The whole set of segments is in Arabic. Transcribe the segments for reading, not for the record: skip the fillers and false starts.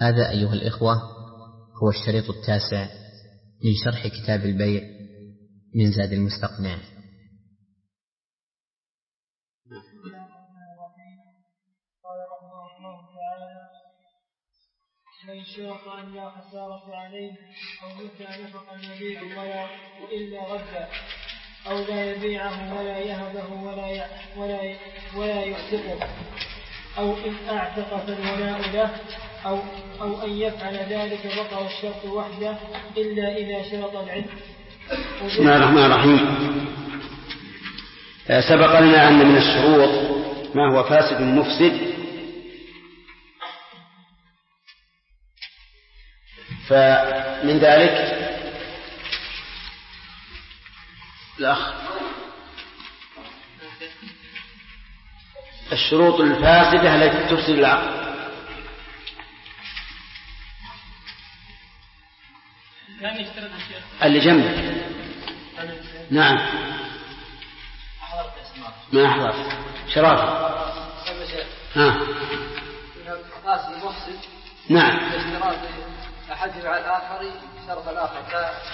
هذا أيها الإخوة هو الشريط 9 من شرح كتاب البيع من زاد المستقنع. من شرط أن لا خسارة عليه أو متى نفق المبيع وإلا رد أو لا يبيعه ولا يهبه ولا يعتقه، أو إن أعتق فالولاء له، أو أن يفعل ذلك بطل الشرط وحده إلا إذا شرط العتق. بسم الله الرحمن الرحيم. سبق لنا أن من الشروط ما هو فاسد مفسد، فمن ذلك الشروط الفاسدة التي تفسد العقد. اللي جنبك. نعم ما أحضر شرافة. نعم أحد على الآخر شرط الآخر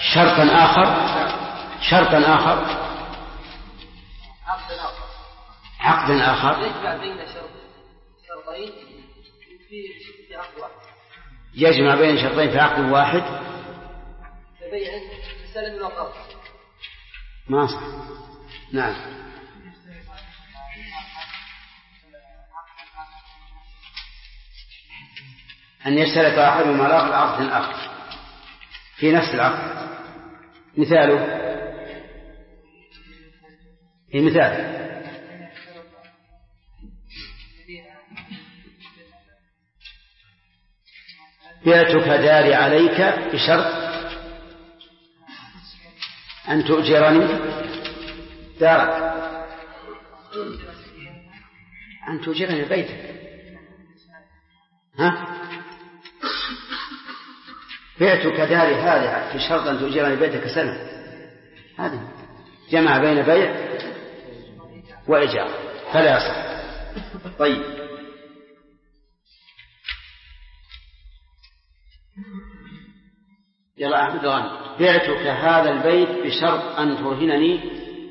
شرطا آخر عقد آخر يجمع بين شرطين في عقد واحد. يجمع بين شرطين في عقد واحد. بيع سلم الوقت ما صح. نعم أن يشترط أحدهما الآخر عقد آخر في نفس العقد. مثاله مثال بعتك داري عليك بشرط أن تؤجرني دارك، أن تؤجرني بيتك. بعتك داري هذه في شرط أن تؤجرني بيتك سنة. هذا جمع بين بيع وإيجار فلا يصح. طيب يلا أحمد غانم. بعتك هذا البيت بشرط أن ترهنني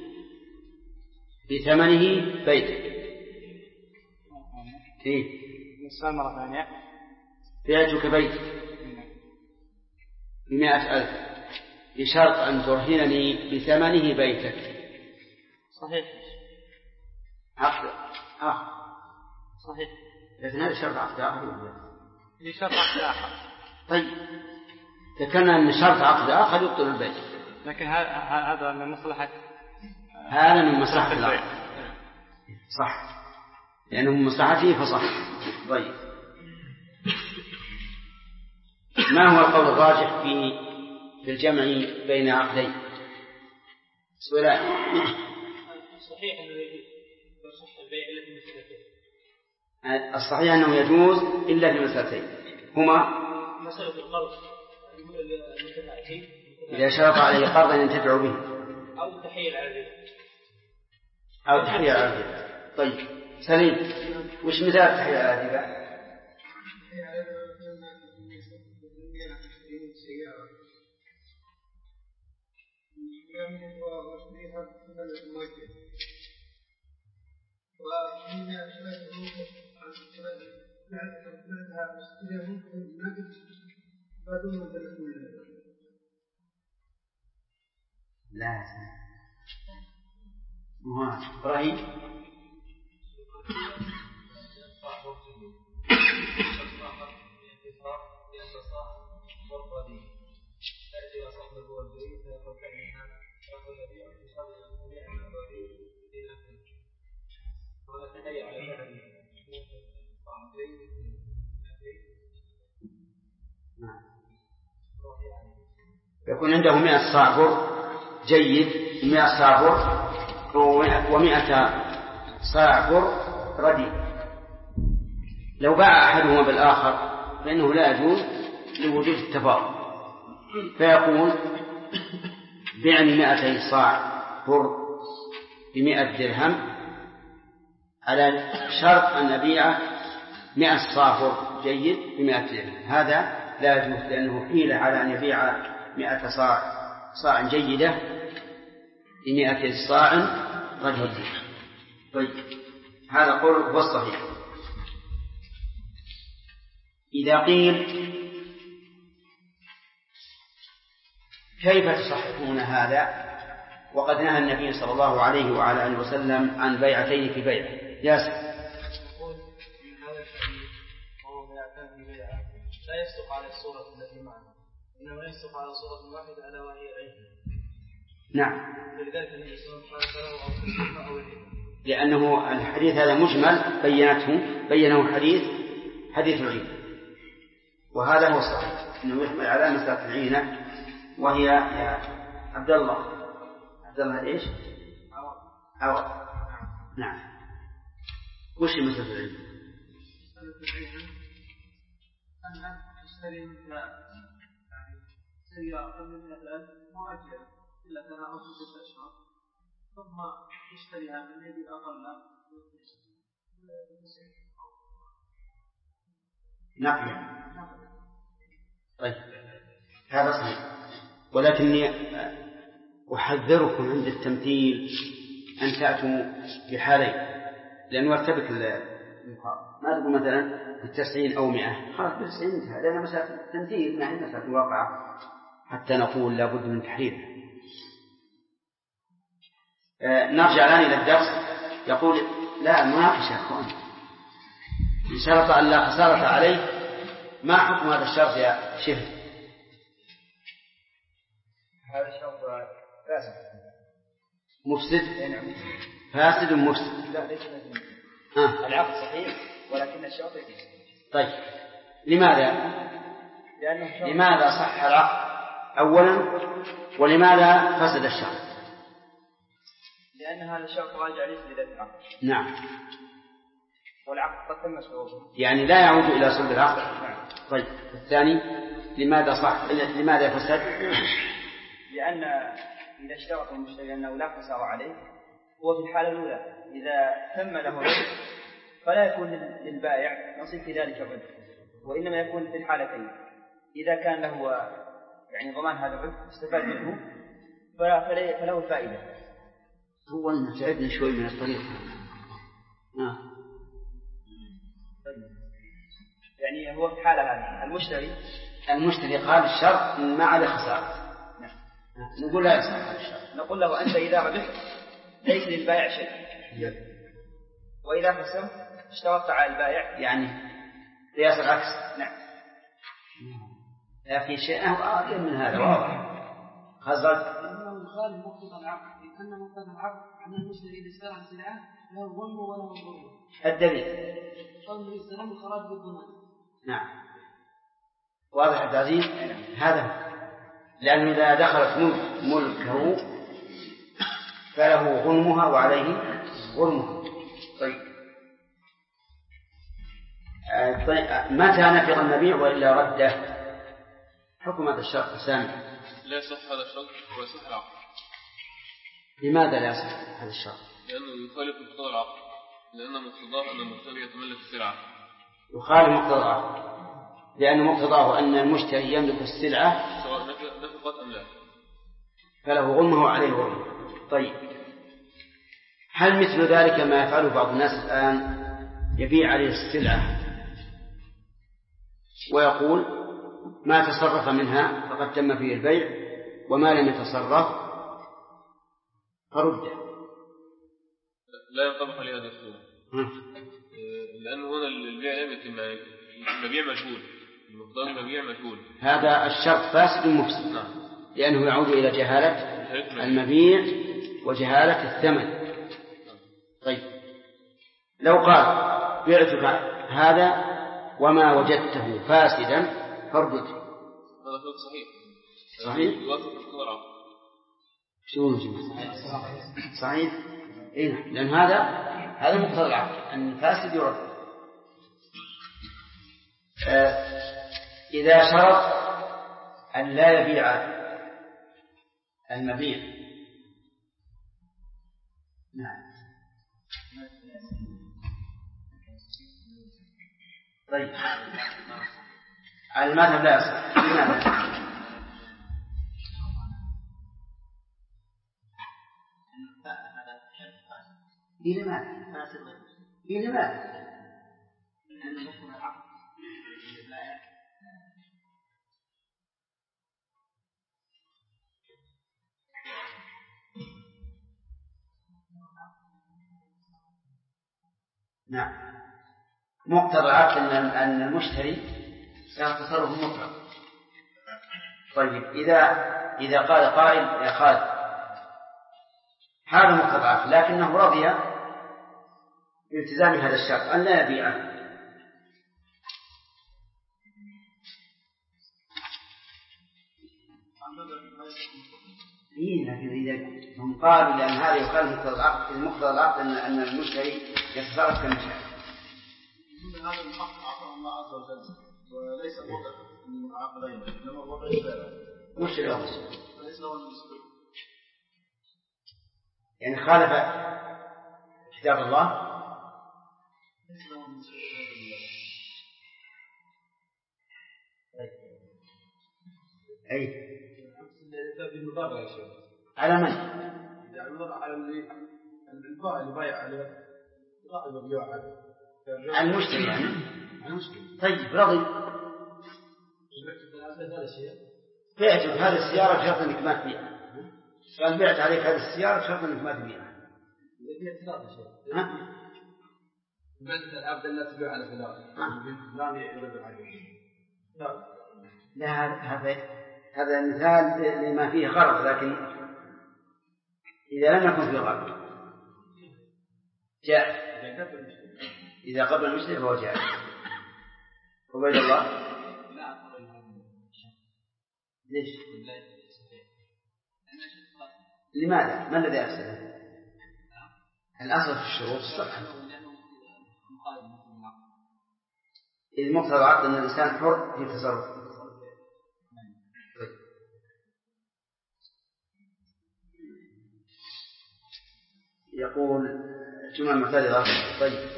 بثمنه بيتك. السؤال مرة ثانية. بعتك بيتك ب100,000 بشرط أن ترهنني بثمنه بيتك. صحيح. عقد صحيح. لكن هذا شرط عقد آخر. شرط عقد آخر. طيب ذكرنا أن شرط عقد آخر يبطل البيع، لكن هذا من مصلحة العقد. صح لأنه من مصلحته فصح. طيب ما هو القول الراجح في الجمع بين عقدين؟ سؤال. صحيح أنه يصح البيع إلا في مسألتين. الصحيح أنه يجوز إلا في مسألتين هما مسألة القرض إذا شرط عليه قرضا ينتفع به أو التحيل على الربا. طيب سليم، وش مثال التحيل على الربا؟ لا إبراهيم يكون عنده 100 صاع بر جيد، 100 صاع بر و100 صاع بر رديء. لو باع أحدهما بالآخر فإنه لا يجوز لوجود التفاضل، فيقول بعني 200 صاع بر ب100 درهم على شرط أن أبيعه 100 صافر جيد ب100 درهم، هذا لا يجوز، لأنه حيل على أن يبيع 100 صاع جيدة ب100 صاع رديئة. طيب هذا قول هو الصحيح. إذا قيل كيف تصححون هذا وقد نهى النبي صلى الله عليه وعلى آله وسلم عن بيعتين في بيع؟ ياسر. نقول من هذا الحديث وهو بيعتان في بيع لا يصدق على الصورة التي معنا، إنما يصدق على صورة واحدة ألا وهي العين. نعم. ولذلك النبي صلى الله عليه وسلم قال سلام أو تسليم أو العين، لأنه الحديث هذا مجمل بينه حديث العين، وهذا هو الصحيح أنه يحمل على مسألة العينة، وهي يا عبد الله إيش؟ عوض. نعم. وش مسألة العين؟ أن تشتري مثل سيارة مثلا مؤجلة إلا 3 أو 6 أشهر، ثم تشتريها من يد أقل نقل. طيب هذا صحيح، ولكني أحذركم عند التمثيل أن تأتوا بحالين، لأنه يرتبك ما تقول مثلا ب90 أو 100 خلاص ب90 انتهى، لأن مسألة تمثيل ما هي مسألة واقعة حتى نقول لابد من تحريرها. نرجع الآن إلى الدرس. يقول لا مناقشة يا أخوان، إن شرط أن لا خسارة عليه، ما حكم هذا الشرط يا شيخ؟ هذا الشرط فاسد مفسد. فاسد مفسد. لا ليس لازم. العقد صحيح ولكن الشرط يفسد. طيب لماذا؟ لماذا صح العقد أولا، ولماذا فسد الشرط؟ لأن هذا الشرط راجع ليس لذات العقد. نعم. والعقد قد تم شروطه، يعني لا يعود إلى صلب العقد. نعم. طيب الثاني لماذا صح؟ لماذا فسد؟ لأن إذا اشترط المشتري أنه لا خسارة عليه، هو في الحالة الأولى إذا تم له الربح فلا يكون للبائع نصيب في ذلك الربح، وإنما يكون في الحالتين. إذا كان له يعني ضمان هذا الربح استفاد منه فله الفائدة. هو أن تعبنا شوي من الطريق. يعني هو في الحالة هذه المشتري قال الشرط ما عليه خسارة، نقول لا يصح هذا الشرط، نقول له أنت إذا ربحت ليس للبائع شيء، وإذا خسرت اشترطت على البائع، يعني قياس العكس. نعم. لا في شيء أقل من هذا واضح. خسرت يخالف مقتضى العقد، لأن مقتضى العقد أن المشتري إذا اشترى السلعة له ظلم وله ضرر. الدليل قال النبي صلى الله عليه وسلم الخراج بالضمان. نعم واضح عبد العزيز. هذا لأنه إذا دخلت ملكه فله غنمها وعليه غرمها. طيب متى نفذ المبيع وإلا رده؟ حكم هذا الشرط سامع. لا يصح هذا الشرط ويصح العقد. لماذا لا يصح هذا الشرط؟ لأنه يخالف مقتضى العقد، لأن مقتضاه أن المشتري يتملك السلعة. يخالف مقتضى العقد لأن مقتضاه أن المشتري يملك السلعة سواء نفقت أم لا، فله غنمه وعليه غرمه. طيب هل مثل ذلك ما يفعله بعض الناس الآن؟ يبيع عليه السلعة ويقول ما تصرف منها فقد تم فيه البيع، وما لم يتصرف فرده. لا ينطبق عليه هذا الصورة، لأنه هنا البيع لم يتم، المبيع مجهول، المقدار المبيع مجهول. هذا الشرط فاسد مفسد. نعم. لأنه يعود إلى جهالة المبيع وجهالة الثمن. طيب لو قال بعتك هذا وما وجدته فاسدا فارده، هذا شرط صحيح. صحيح؟ يوافق مقتضى العقد. شو صحيح؟ إيه، لأن هذا مقتضى العقد أن الفاسد يرد. إذا شرط أن لا يبيع المبيع. نعم. طيب على المذهب لا يصح. لماذا؟ لماذا؟ نعم، مقتضى العقد أن المشتري له تصرف مطلق. طيب إذا قال قائل يا خالد هذا مقتضى العقد لكنه رضي بالتزام هذا الشرط أن لا يبيعه، لكن إذا هم قالوا لأن هذا يخالف مقتضى العقد أن المشتري يتصرف كالمشتري. هذا الحق أعطاه الله عز وجل وليس وضع عقدين إنما وضع البائع. مش الأول ليس هو المسؤول. يعني خالف كتاب الله. ليس هو المسؤول. أي بالمضاربة يا شيخ. على من؟ يعني المضاربة على البائع اللي بايع عليه صاحب البيع على المشتري يعني. طيب رضي بعت هذه السيارة بشرط أنك ما تبيعها. قال بعت عليك هذه السيارة بشرط أنك ما تبيعها. ها؟ بعت العبد لا تبيع على فلان يرد عليه. لا هذا مثال لما فيه غرض، لكن إذا لم يكن فيه غرض جاء. إذا قبل المشتري فهو جائز. عبيد الله ليش؟ لماذا؟ ما الذي أفسده؟ الأصل في الشروط الصحة. إذ مقتضى العقد أن الإنسان حر في تصرفه. يقول جملة معترضة. طيب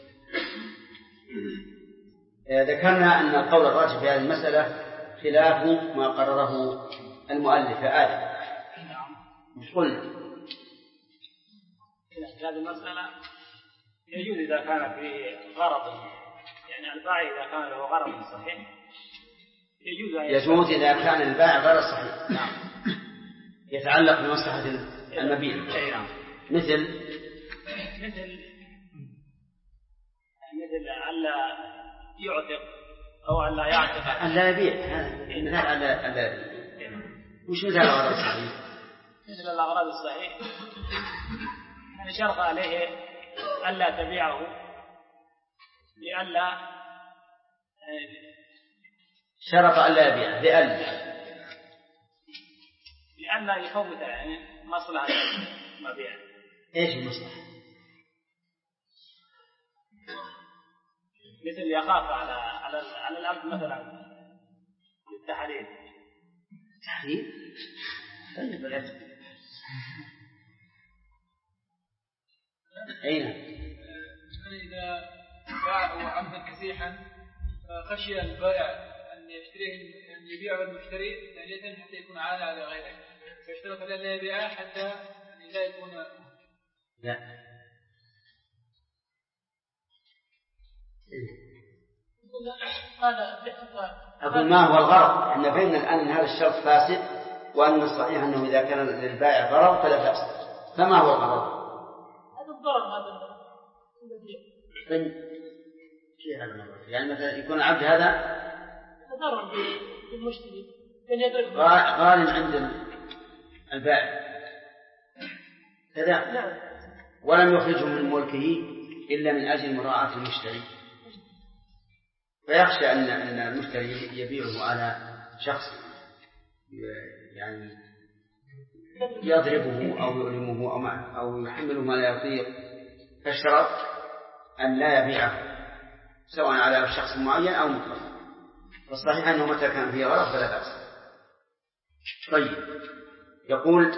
ذكرنا أن القول الراجح في هذه المسألة خلاف ما قرره المؤلف آدم. مش قلنا في هذه المسألة يجوز إذا كان فيه غرض، يعني البائع إذا كان له غرض صحيح يجوز إذا كان البائع غير صحيح. نعم. يتعلق بمصلحة المبيع. مثل ألا يعتق أو ألا يعتق ألا يبيع. مثال ألا يبيع. وش مثال الغرض الصحيح؟ مثل الأغراض الصحيح يعني شرط عليه ألا تبيعه لألا شرط ألا يبيعه لألا يفوت يعني مصلحة المبيع. إيش المصلحة؟ مثل يخاف على الأرض مثلا للتحرير. تحرير؟ طيب الأجل أين؟ إذا باعه عبدا كسيحا خشي البائع أن يشتريه أن يبيعه المشتري ثانية حتى يكون عالة على غيره، فاشترط لا يبيعه حتى لا يكون. لا أقول ما هو الغرض؟ إحنا فهمنا الآن أن هذا الشرط فاسد وأن الصحيح أنه إذا كان للبائع غرض فلا بأس. فما هو الغرض؟ هذا الضرر هذا شيء هذا الغرض يعني مثلا يكون العبد هذا ضرر بالمشتري غالٍ عند البائع كذا ولم يخرجه من ملكه إلا من أجل مراعاة المشتري، فيخشى أن المشتري يبيعه على شخص يعني يضربه أو يؤلمه أو يحمله ما لا يطيق، فاشترط أن لا يبيعه سواء على شخص معين أو مطلق. والصحيح أنه متى كان فيه غرض فلا بأس. طيب يقول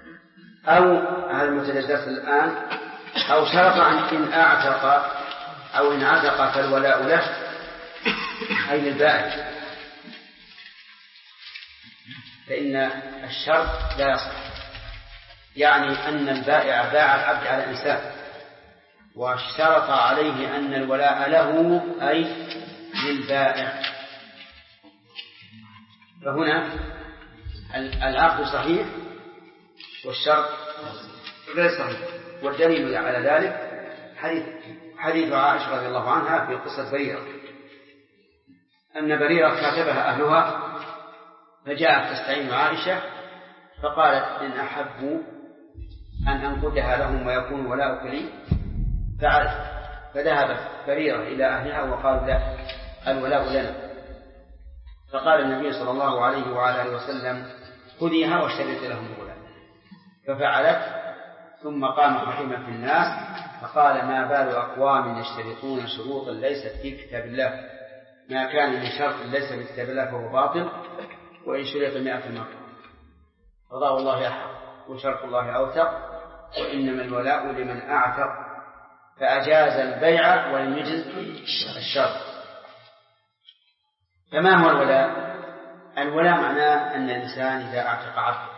أو هذا المتجدد الآن أو شرط إن أعتق أو إن عتق فالولاء له أي للبائع، فإن الشرط لا يصح، يعني أن البائع باع العبد على إنسان واشترط عليه أن الولاء له أي للبائع، فهنا العقد صحيح والشرط غير صحيح. والدليل على ذلك حديث عائشة رضي الله عنها في قصة بريرة، أن بريرة كاتبها أهلها فجاءت تستعين عائشة فقالت إن أحبوا أن أنقدها لهم ويكون ولاؤك لي فعلت، فذهبت بريرة إلى أهلها وقالوا لا الولاء لنا، فقال النبي صلى الله عليه وعلى آله وسلم خذيها واشترط لهم الولاء، ففعلت. ثم قام خطيبا في الناس فقال ما بال أقوام يشترطون شروطا ليست في كتاب الله، ما كان من شرط ليس في كتاب الله فهو باطل، وإن شرط 100 مرة قضاء الله أحق وشرط الله أوثق، وإنما الولاء لمن أعتق، فأجاز البيع ولم يجز الشرط. فما هو الولاء؟ الولاء معناه أن الإنسان إذا أعتق عبد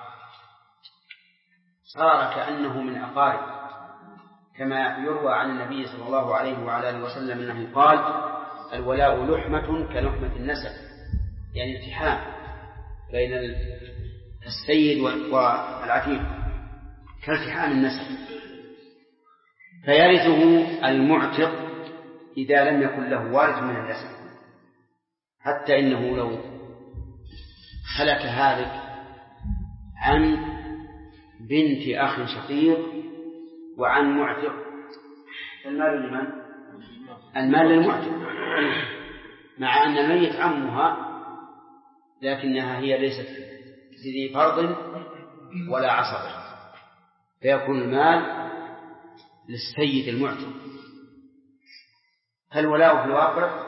صار كأنه من أقارب، كما يروى عن النبي صلى الله عليه وعلى آله وسلم أنه قال الولاء لحمة كلحمة النسب، يعني التحام بين السيد والعتيق كالتحام النسب، فيرثه المعتق إذا لم يكن له وارث من النسب، حتى إنه لو هلك هالك عن بنت أخ شقيق وعن معتق المال لمن؟ المال للمعتق، مع أن الميت عمها لكنها هي ليست ذي فرض ولا عصبة، فيكون المال للسيد المعتق. فالولاء في الواقع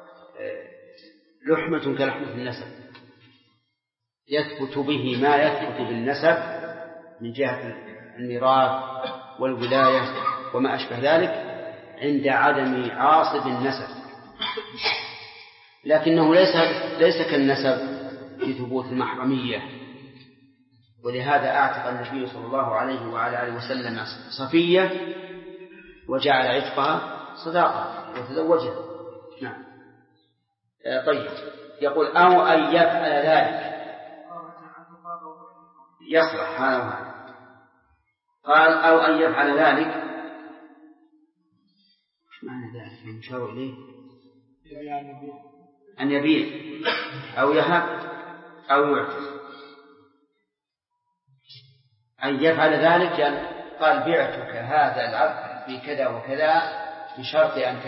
لحمة كلحمة النسب، يثبت به ما يثبت بالنسب من جهة الميراث والولاية وما أشبه ذلك عند عدم عاصب النسب، لكنه ليس كالنسب في ثبوت المحرمية. ولهذا أعتق النبي صلى الله عليه وعلى آله وسلم صفية وجعل عتقها صداقة وتزوجها. نعم. طيب، يقول أو أن يفعل ذلك يصلح هذا وهذا. قال أو أن يفعل ذلك، ما معنى ذلك المشار إليه؟ أن يبيع أو يهب أو يعتق. أن يفعل ذلك يعني قال بعتك هذا العبد في كذا وكذا بشرط أن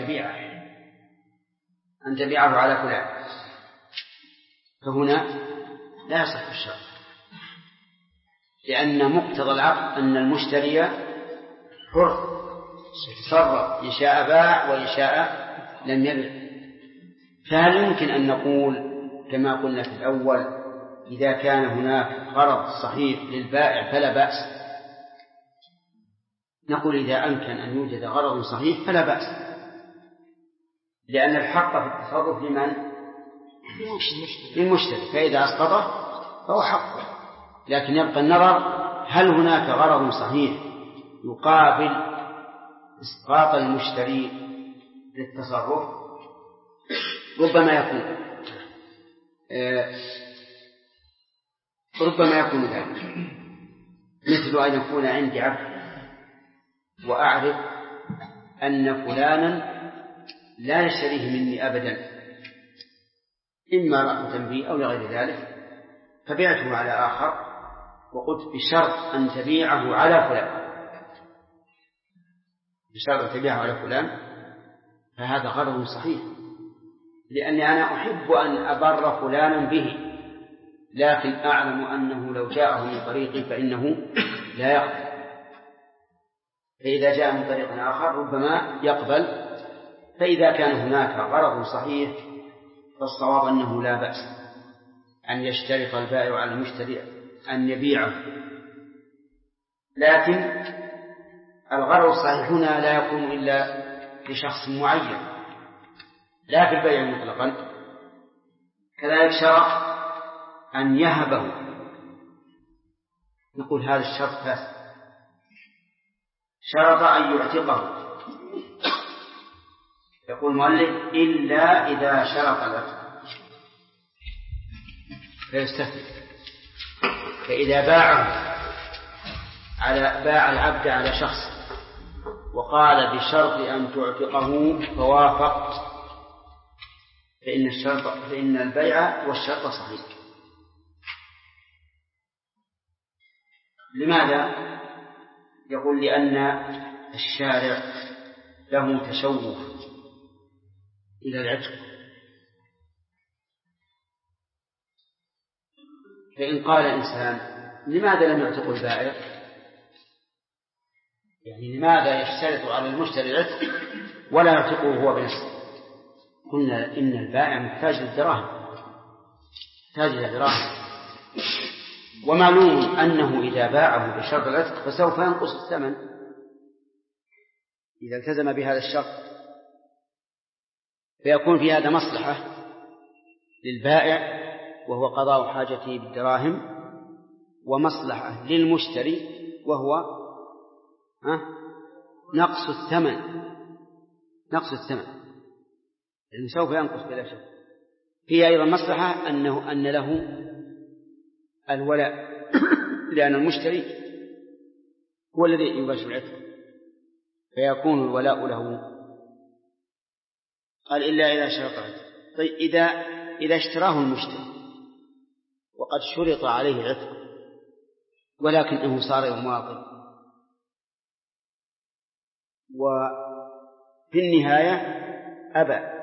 تبيعه على فلان، فهنا لا يصح الشرط، لأن مقتضى العقد أن المشتري حر يتصرف، إن شاء باع وإن شاء لم يبع. فهل يمكن أن نقول كما قلنا في الأول إذا كان هناك غرض صحيح للبائع فلا بأس؟ نقول إذا أمكن أن يوجد غرض صحيح فلا بأس، لأن الحق في التصرف للمشتري، فإذا أسقطه فهو حقه. لكن يبقى النظر هل هناك غرض صحيح يقابل إسقاط المشتري للتصرف؟ ربما يكون ذلك، مثل أن يكون عندي عبد وأعرف أن فلانا لا يشتريه مني أبدا، إما رأفة بي أو لغير ذلك، فبعته على آخر وقلت بشرط أن تبيعه على فلان، فهذا غرض صحيح، لأني أنا أحب أن أبر فلانا به، لكن أعلم أنه لو جاءه من طريقي فإنه لا يقبل، فإذا جاء من طريق آخر ربما يقبل. فإذا كان هناك غرض صحيح فالصواب أنه لا بأس أن يشترط البائع على المشتري أن يبيعه، لكن الغرض الصحيح هنا لا يكون إلا لشخص معين لا في البيع مطلقا، كذلك شرط أن يهبه، نقول هذا الشرط فاسد. شرط أن يعتقه، يقول المؤلف إلا إذا شرط العتق فيستثني. فإذا باع العبد على شخص وقال بشرط أن تعتقه فوافقت، فإن البيع والشرط صحيح. لماذا؟ يقول لأن الشارع له تشوف إلى العتق، فإن قال إنسان لماذا لم يعتق البائع، يعني لماذا يشترط على المشتري العتق ولا يعتقه هو بنفسه؟ قلنا إن البائع محتاج للدراهم، محتاج للدراهم، ومعلوم أنه إذا باعه بشرط العتق فسوف ينقص الثمن إذا التزم بهذا الشرط، فيكون في هذا مصلحة للبائع وهو قضاء حاجته بالدراهم، ومصلحة للمشتري وهو نقص الثمن لأنه سوف ينقص بلا شك. هي أيضا مصلحة أن له الولاء، لأن المشتري هو الذي يباشر العتق فيكون الولاء له. قال إلا إذا شرط العتق. طيب إذا اشتراه المشتري وقد شرط عليه العتق ولكنه صار يماطل وفي النهاية أبى،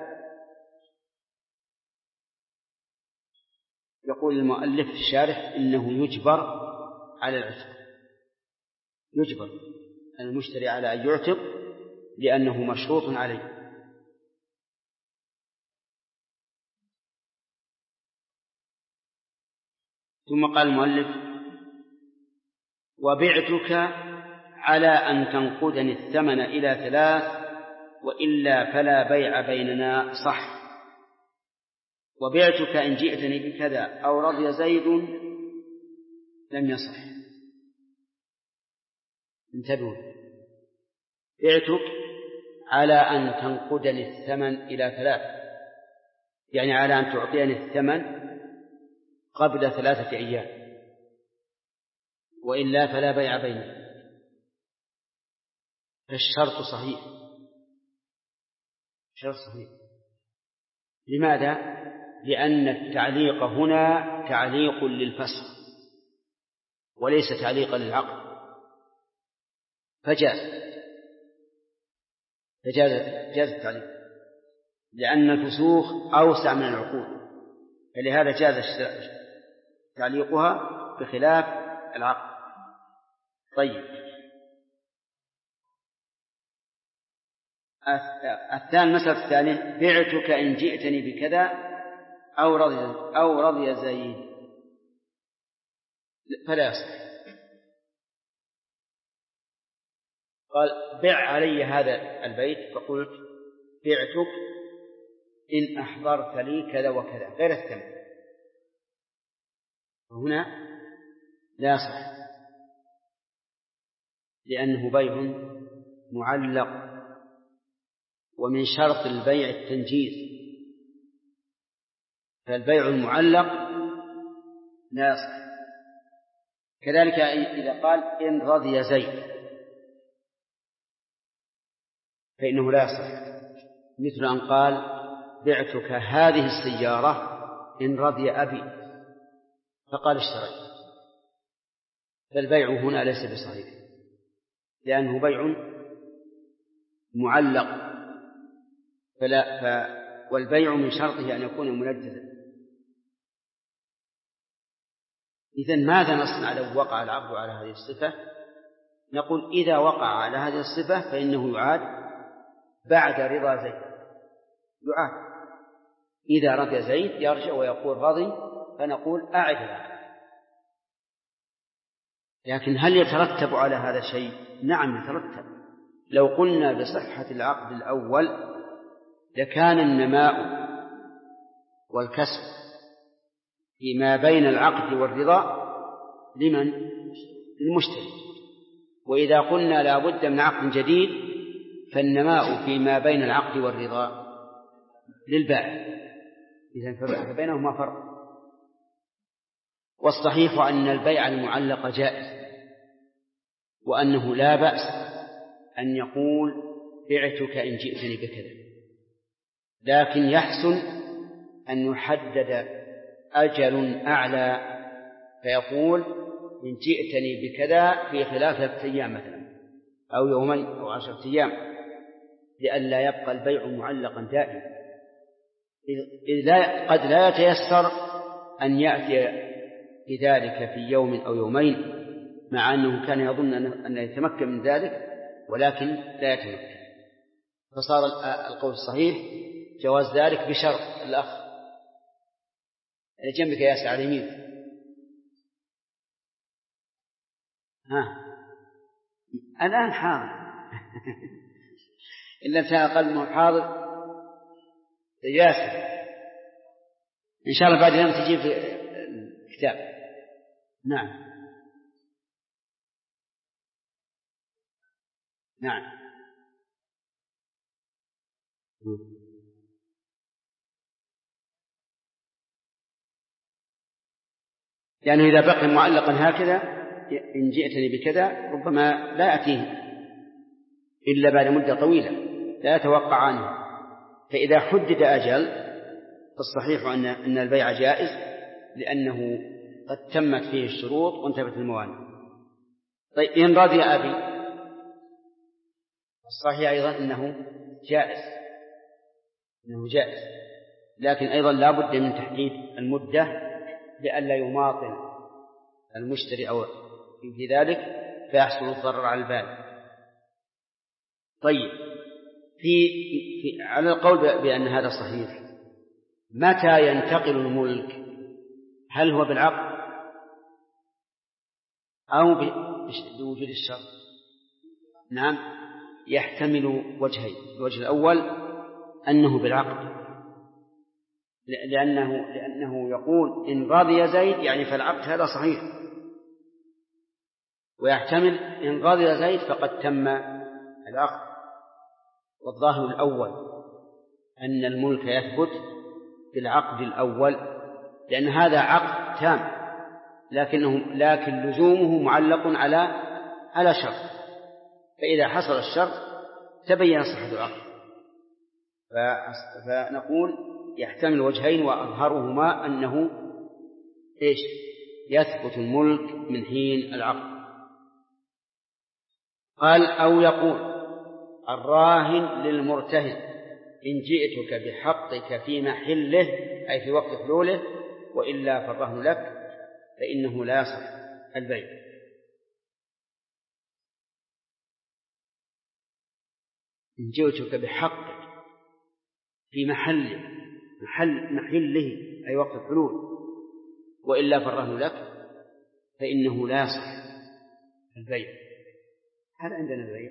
يقول المؤلف الشارح إنه يجبر على العتق، يجبر المشتري على أن يعتق لأنه مشروط عليه. ثم قال المؤلف وبعتك على أن تنقدني الثمن إلى 3 وإلا فلا بيع بيننا صح. وبعتك إن جئتني بكذا أو رضي زيد لم يصح. انتبهوا، بعتك على أن تنقدني الثمن إلى 3، يعني على أن تعطيني الثمن قبل 3 أيام وإلا فلا بيع بيننا. فالشرط صحيح، شرط صحيح. لماذا؟ لأن التعليق هنا تعليق للفسخ وليس تعليقا للعقد، فجاز التعليق، لأن الفسوخ أوسع من العقود، فلهذا جاز تعليقها بخلاف العقد. طيب، المسألة الثانية بعتك إن جئتني بكذا أو رضي زيد فلا يصح. قال بع علي هذا البيت، فقلت بعتك إن أحضرت لي كذا وكذا غير الثمن، هنا لا يصح لأنه بيع معلق، ومن شرط البيع التنجيز، فالبيع المعلق لا يصح. كذلك إذا قال إن رضي زيد فإنه لا يصح، مثل أن قال بعتك هذه السيارة إن رضي أبي فقال اشتريت، فالبيع هنا ليس بصحيح لأنه بيع معلق، والبيع من شرطه أن يكون منجزا. إذن ماذا نصنع لو وقع العبد على هذه الصفة؟ نقول إذا وقع على هذه الصفة فإنه يعاد بعد رضا زيد، يعاد. إذا رضي زيد يرجع ويقول رضي، فنقول أعد العقد. لكن هل يترتب على هذا شيء؟ نعم يترتب، لو قلنا بصحة العقد الأول لكان النماء والكسب فيما بين العقد والرضا لمن؟ للمشتري. وإذا قلنا لا بد من عقد جديد فالنماء فيما بين العقد والرضا للبائع، إذن فبينهما فرق. والصحيح أن البيع المعلق جائز، وأنه لا بأس أن يقول بعتك إن جئتني بكذا، لكن يحسن أن يحدد أجل أعلى فيقول إن جئتني بكذا في خلال 3 أيام مثلا أو يومين أو 10 أيام، لئلا يبقى البيع معلقا دائما، إذ قد لا يتيسر أن يأتي بذلك في يوم أو يومين، مع أنه كان يظن أن يتمكن من ذلك ولكن لا يتمكن. فصار القول الصحيح جواز ذلك بشرط. الأخ اللي جنبك ياسر على اليمين، الآن حاضر إلا كان أقل من حاضر ياسر، إن شاء الله بعد اليوم تجيب الكتاب. نعم لأنه إذا بقي معلقا هكذا إن جئتني بكذا ربما لا أتيه إلا بعد مدة طويلة لا يتوقع عنه. فإذا حدد أجل فالصحيح أن البيع جائز، لأنه قد تمت فيه الشروط وانتبت الموانع. طيب إن رضي أبي الصحيح أيضا أنه جائز، لكن أيضا لا بد من تحديد المدة لئلا يماطل المشتري أو في ذلك فيحصل الضرر على البائع. طيب على القول بأن هذا صحيح، متى ينتقل الملك؟ هل هو بالعقد أو بوجود الشرط؟ نعم، يحتمل وجهين. الوجه الأول أنه بالعقد، لأنه يقول إن رضي زيد يعني فالعقد هذا صحيح، ويحتمل إن رضي زيد فقد تم العقد. والظاهر الأول أن الملك يثبت بالعقد الأول، لأن هذا عقد تام، لكن لزومه معلق على شرط، فإذا حصل الشرط تبين صحة العقد. فنقول يحتمل وجهين، وأظهرهما أنه يثبت الملك من حين العقد. قال أو يقول الراهن للمرتهن إن جئتك بحقك في محله أي في وقت حلوله، وإلا فالرهن لك فإنه لا يصح البيع. إن جئتك بحقك في محله أي وقت الحلول، وإلا فالرهن لك فإنه لا يصح البيع. هل عندنا البيع؟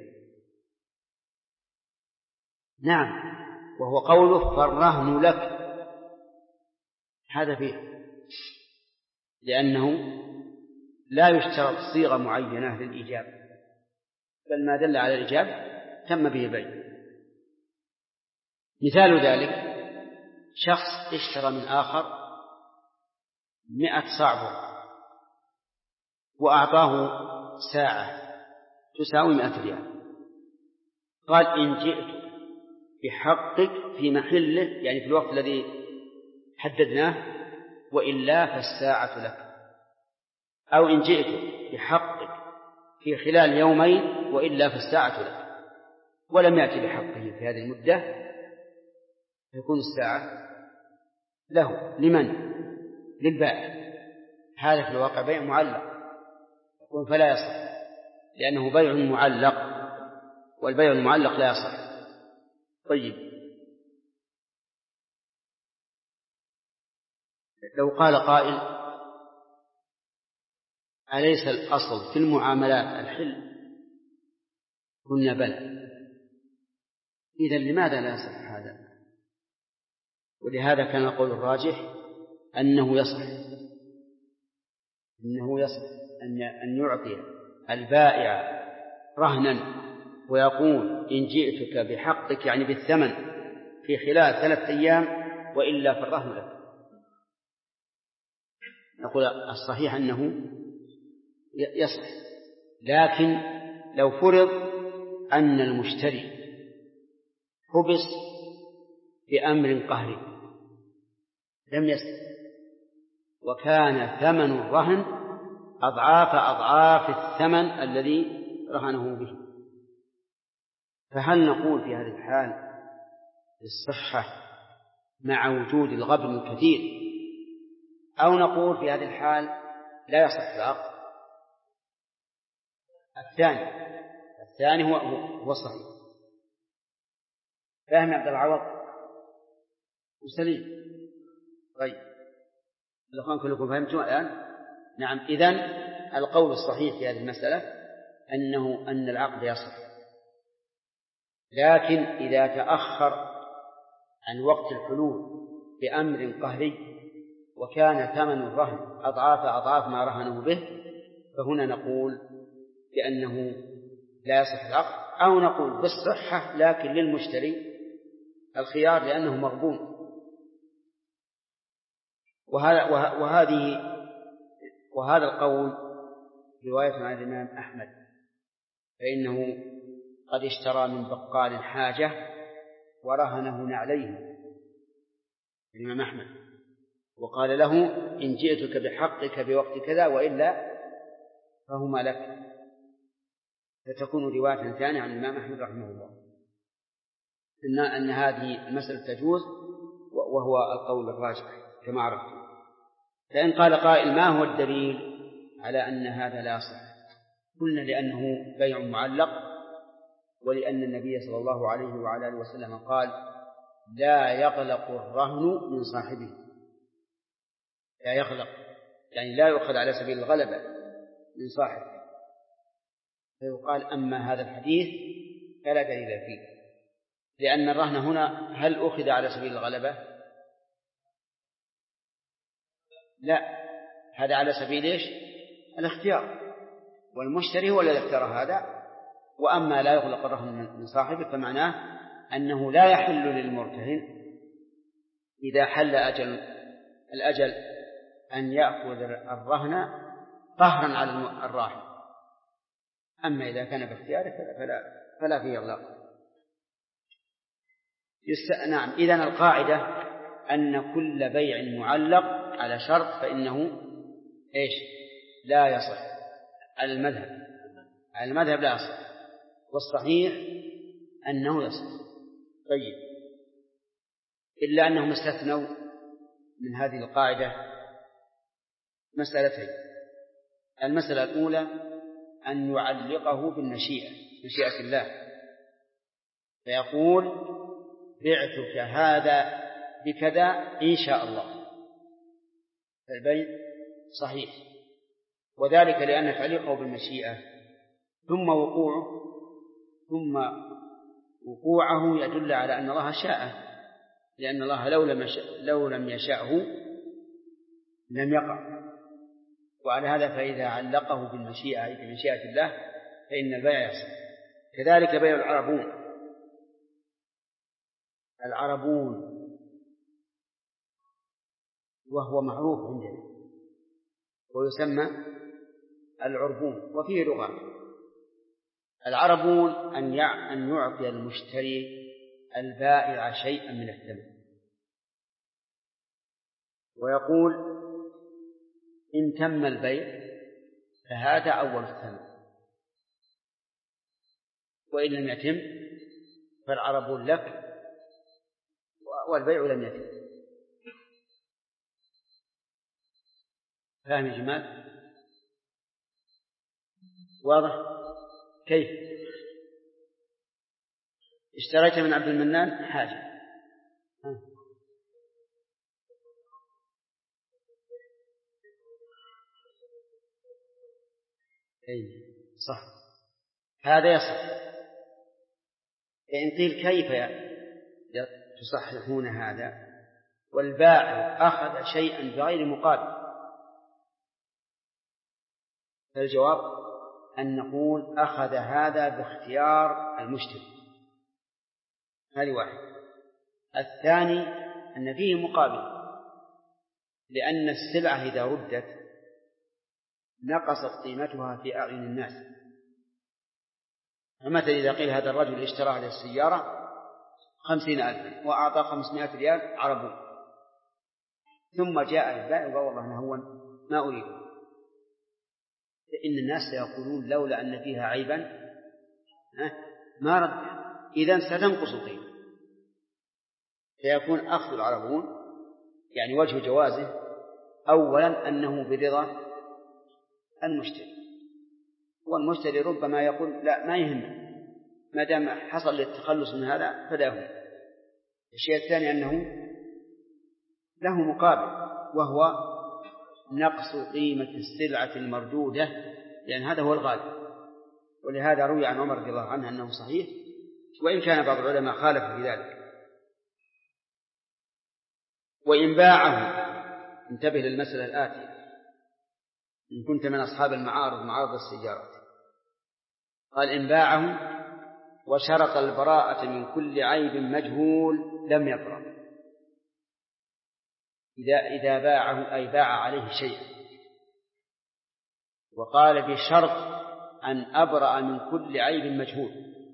نعم، وهو قوله فالرهن لك، هذا فيه، لأنه لا يشترط صيغة معينة للإيجاب، بل ما دل على الإيجاب تم به بيع. مثال ذلك شخص اشترى من آخر 100 صاع بر وأعطاه ساعة تساوي 100 ريال، قال إن جئت بحقك في محله يعني في الوقت الذي حددناه، وإلا فالساعة لك. أو إن جئت بحقك في خلال يومين وإلا فالساعة لك، ولم يأتي بحقه في هذه المدة يكون الساعة له. لمن؟ للبائع. هذا في الواقع بيع معلق، يقول فلا يصح، لأنه بيع معلق، والبيع المعلق لا يصح. طيب لو قال قائل أليس الأصل في المعاملات الحل؟ قلنا بلى، إذن لماذا لا يصح هذا؟ ولهذا كان القول الراجح أنه يصح أن يعطي البائع رهنا ويقول إن جئتك بحقك يعني بالثمن في خلال 3 أيام وإلا فالرهن لك. نقول الصحيح أنه يصح، لكن لو فرض أن المشتري حبس بأمر قهري لم يصح، وكان ثمن الرهن أضعاف الثمن الذي رهنه به، فهل نقول في هذه الحال الصحة مع وجود الغبن الكثير، أو نقول في هذه الحال لا يصح العقد؟ الثاني هو الصحيح. فاهم عبد العوض وسليم؟ طيب الأخوان كلكم فهمتوا الآن؟ نعم. إذن القول الصحيح في هذه المسألة أن العقد يصح، لكن إذا تأخر عن وقت الحلول بأمر قهري وكان ثمن الرهن أضعاف ما رهنه به، فهنا نقول بأنه لا يصح العقد، أو نقول بالصحة لكن للمشتري الخيار لأنه مغبون. وهذا القول رواية عن الإمام أحمد، فإنه قد اشترى من بقال حاجة ورهنه نعليه الإمام أحمد، وقال له إن جئتك بحقك بوقت كذا وإلا فهما لك، فتكون رواية ثانية عن الإمام أحمد رحمه الله أن هذه المسألة تجوز، وهو القول الراجح كما عرفتم. فإن قال قائل ما هو الدليل على أن هذا لا يصح؟ قلنا لأنه بيع معلق، ولأن النبي صلى الله عليه وعلى آله وسلم قال لا يغلق الرهن من صاحبه. لا يغلق يعني لا يؤخذ على سبيل الغلبة من صاحبه، فيقال أما هذا الحديث فلا دليل فيه، لأن الرهن هنا هل أخذ على سبيل الغلبة؟ لا، هذا على سبيل إيش؟ الاختيار، والمشتري هو الذي اختار هذا. وأما لا يغلق الرهن من صاحبه فمعناه أنه لا يحل للمرتهن إذا حل الأجل أن يأخذ الرهن قهرا على الراهن، أما إذا كان باختياره فلا فيه إغلاق. نعم. إذن القاعدة أن كل بيع معلق على شرط فإنه إيش؟ لا يصح. على المذهب لا يصح، والصحيح أنه يصح. طيب، إلا أنهم استثنوا من هذه القاعدة مسألتين. المسألة الأولى أن يعلقه بالمشيئة، مشيئة الله، فيقول بعتك هذا بكذا إن شاء الله، فالبيع صحيح، وذلك لأن تعليقه بالمشيئة ثم وقوعه يدل على أن الله شاء، لأن الله لو لم يشاءه لم يقع. وعلى هذا فإذا علقه بالمشيئة أي بمشيئة الله فإن البيع يصح. كذلك بيع العربون وهو معروف عندنا ويسمى العربون، وفيه لغة. العربون أن يعطي المشتري البائع شيئا من الثمن ويقول إن تم البيع فهذا أول الثمن، وإن لم يتم فالعربون لك والبيع لم يتم. فاهم يا جمال؟ واضح؟ كيف؟ اشتريت من عبد المنان حاجة أي صح، هذا يصح، فإن قيل كيف تصححون هذا والبائع أخذ شيئا بغير مقابل؟ فالجواب أن نقول أخذ هذا باختيار المشتري. هذه واحد. الثاني أن فيه مقابل، لأن السلعة إذا ردت نقصت قيمتها في أعين الناس. فمثلا إذا قيل هذا الرجل اشترى هذه السيارة 50,000 وأعطى 500 ريال عربون، ثم جاء البائع وقال والله أنا هو ما أريده، فإن الناس سيقولون لولا أن فيها عيبا ما رد، إذن ستنقص القيمة. فيكون أخذ العربون يعني وجه جوازه أولا أنه برضا المشتري، والمشتري ربما يقول لا ما يهم ما دام حصل للتخلص من هذا فلا هم. الشيء الثاني أنه له مقابل وهو نقص قيمة السلعة المردودة، لأن هذا هو الغالب. ولهذا روي عن عمر رضي الله عنه أنه صحيح، وإن كان بعض العلماء خالف في ذلك. وإن باعه، انتبه للمسألة الآتية، إن كنت من أصحاب المعارض معارض السيارات، قال إن باعه وشرط البراءة من كل عيب مجهول لم يبرأ. إذا باعه أي باع عليه شيئا وقال بشرط أن أبرأ من كل عيب مجهول،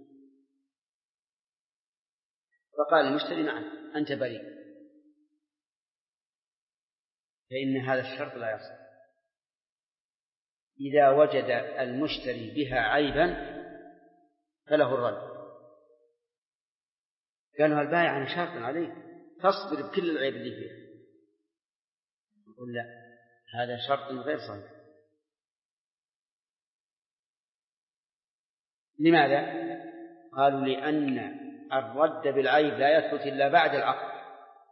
فقال المشتري نعم أنت بريء، فإن هذا الشرط لا يصح. إذا وجد المشتري بها عيبا فله الرد. قالوا البائع عن شرط عليك تصبر بكل العيب اللي فيه، يقول لا هذا شرط غير صحيح. لماذا؟ قالوا لأن الرد بالعيب لا يثبت إلا بعد العقد،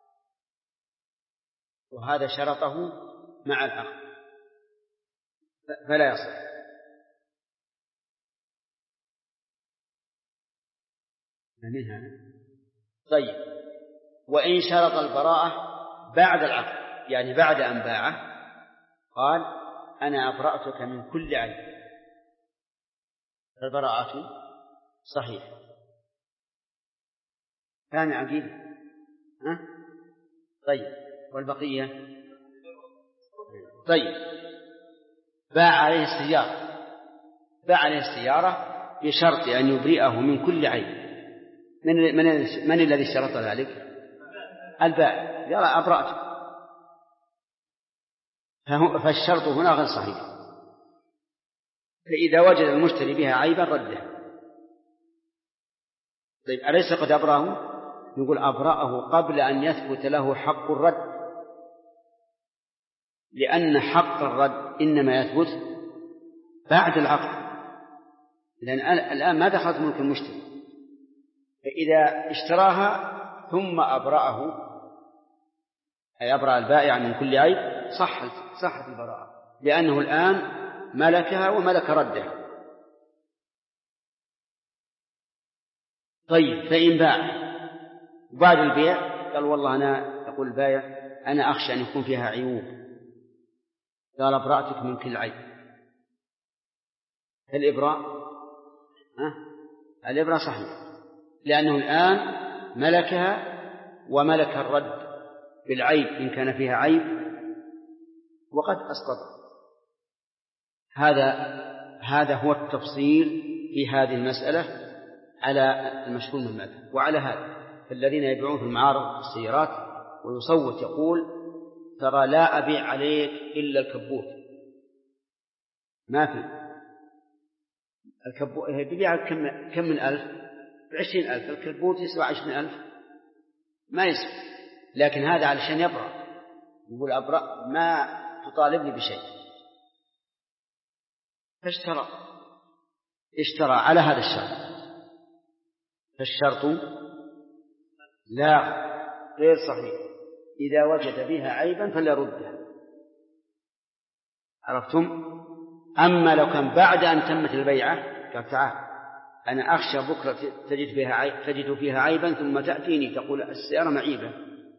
وهذا شرطه مع العقد فلا يصح. طيب، وإن شرط البراءة بعد العقد يعني بعد أن باعه قال أنا أبرأتك من كل عيب، فالبراءة صحيحة. كان عقيد طيب، والبقية طيب. باع عليه السيارة بشرط أن يبرئه من كل عيب. من الذي اشترط ذلك؟ البائع. يرى أبرأته، فالشرط هنا غير صحيح. فإذا وجد المشتري بها عيبا رده. طيب، أليس قد أبرأه؟ نقول أبرأه قبل أن يثبت له حق الرد، لأن حق الرد إنما يثبت بعد العقد، لأن الآن ما دخلت ملك المشتري. فإذا اشتراها ثم أبرأه أي أبرأ البائع من كل عيب صحت البراءة، لأنه الآن ملكها وملك ردها. طيب، فإن باع وبعد البيع قال والله أنا يقول البائع أنا أخشى أن يكون فيها عيوب، قال أبرأتك من كل عيب. الإبراء صحيح، لأنه الآن ملكها وملك الرد بالعيب إن كان فيها عيب وقد أسقط. هذا هو التفصيل في هذه المسألة على المشهور من المذهب. وعلى هذا فالذين يبيعون في المعارض السيارات ويصوت يقول ترى لا أبيع عليك إلا الكبوت، ما في الكبوت بيبيع كم من 1000 ب20,000، الكبوت يسوى 20,000 ما يسوى. لكن هذا علشان يبرأ، يقول أبرأ ما تطالبني بشيء، اشترى على هذا الشرط، فالشرط لا غير صحيح. إذا وجد بها عيبا فليردها. عرفتم؟ أما لو كان بعد أن تمت البيعة قال تعال أنا أخشى بكرة تجد فيها عيبا ثم تأتيني تقول السيارة معيبة،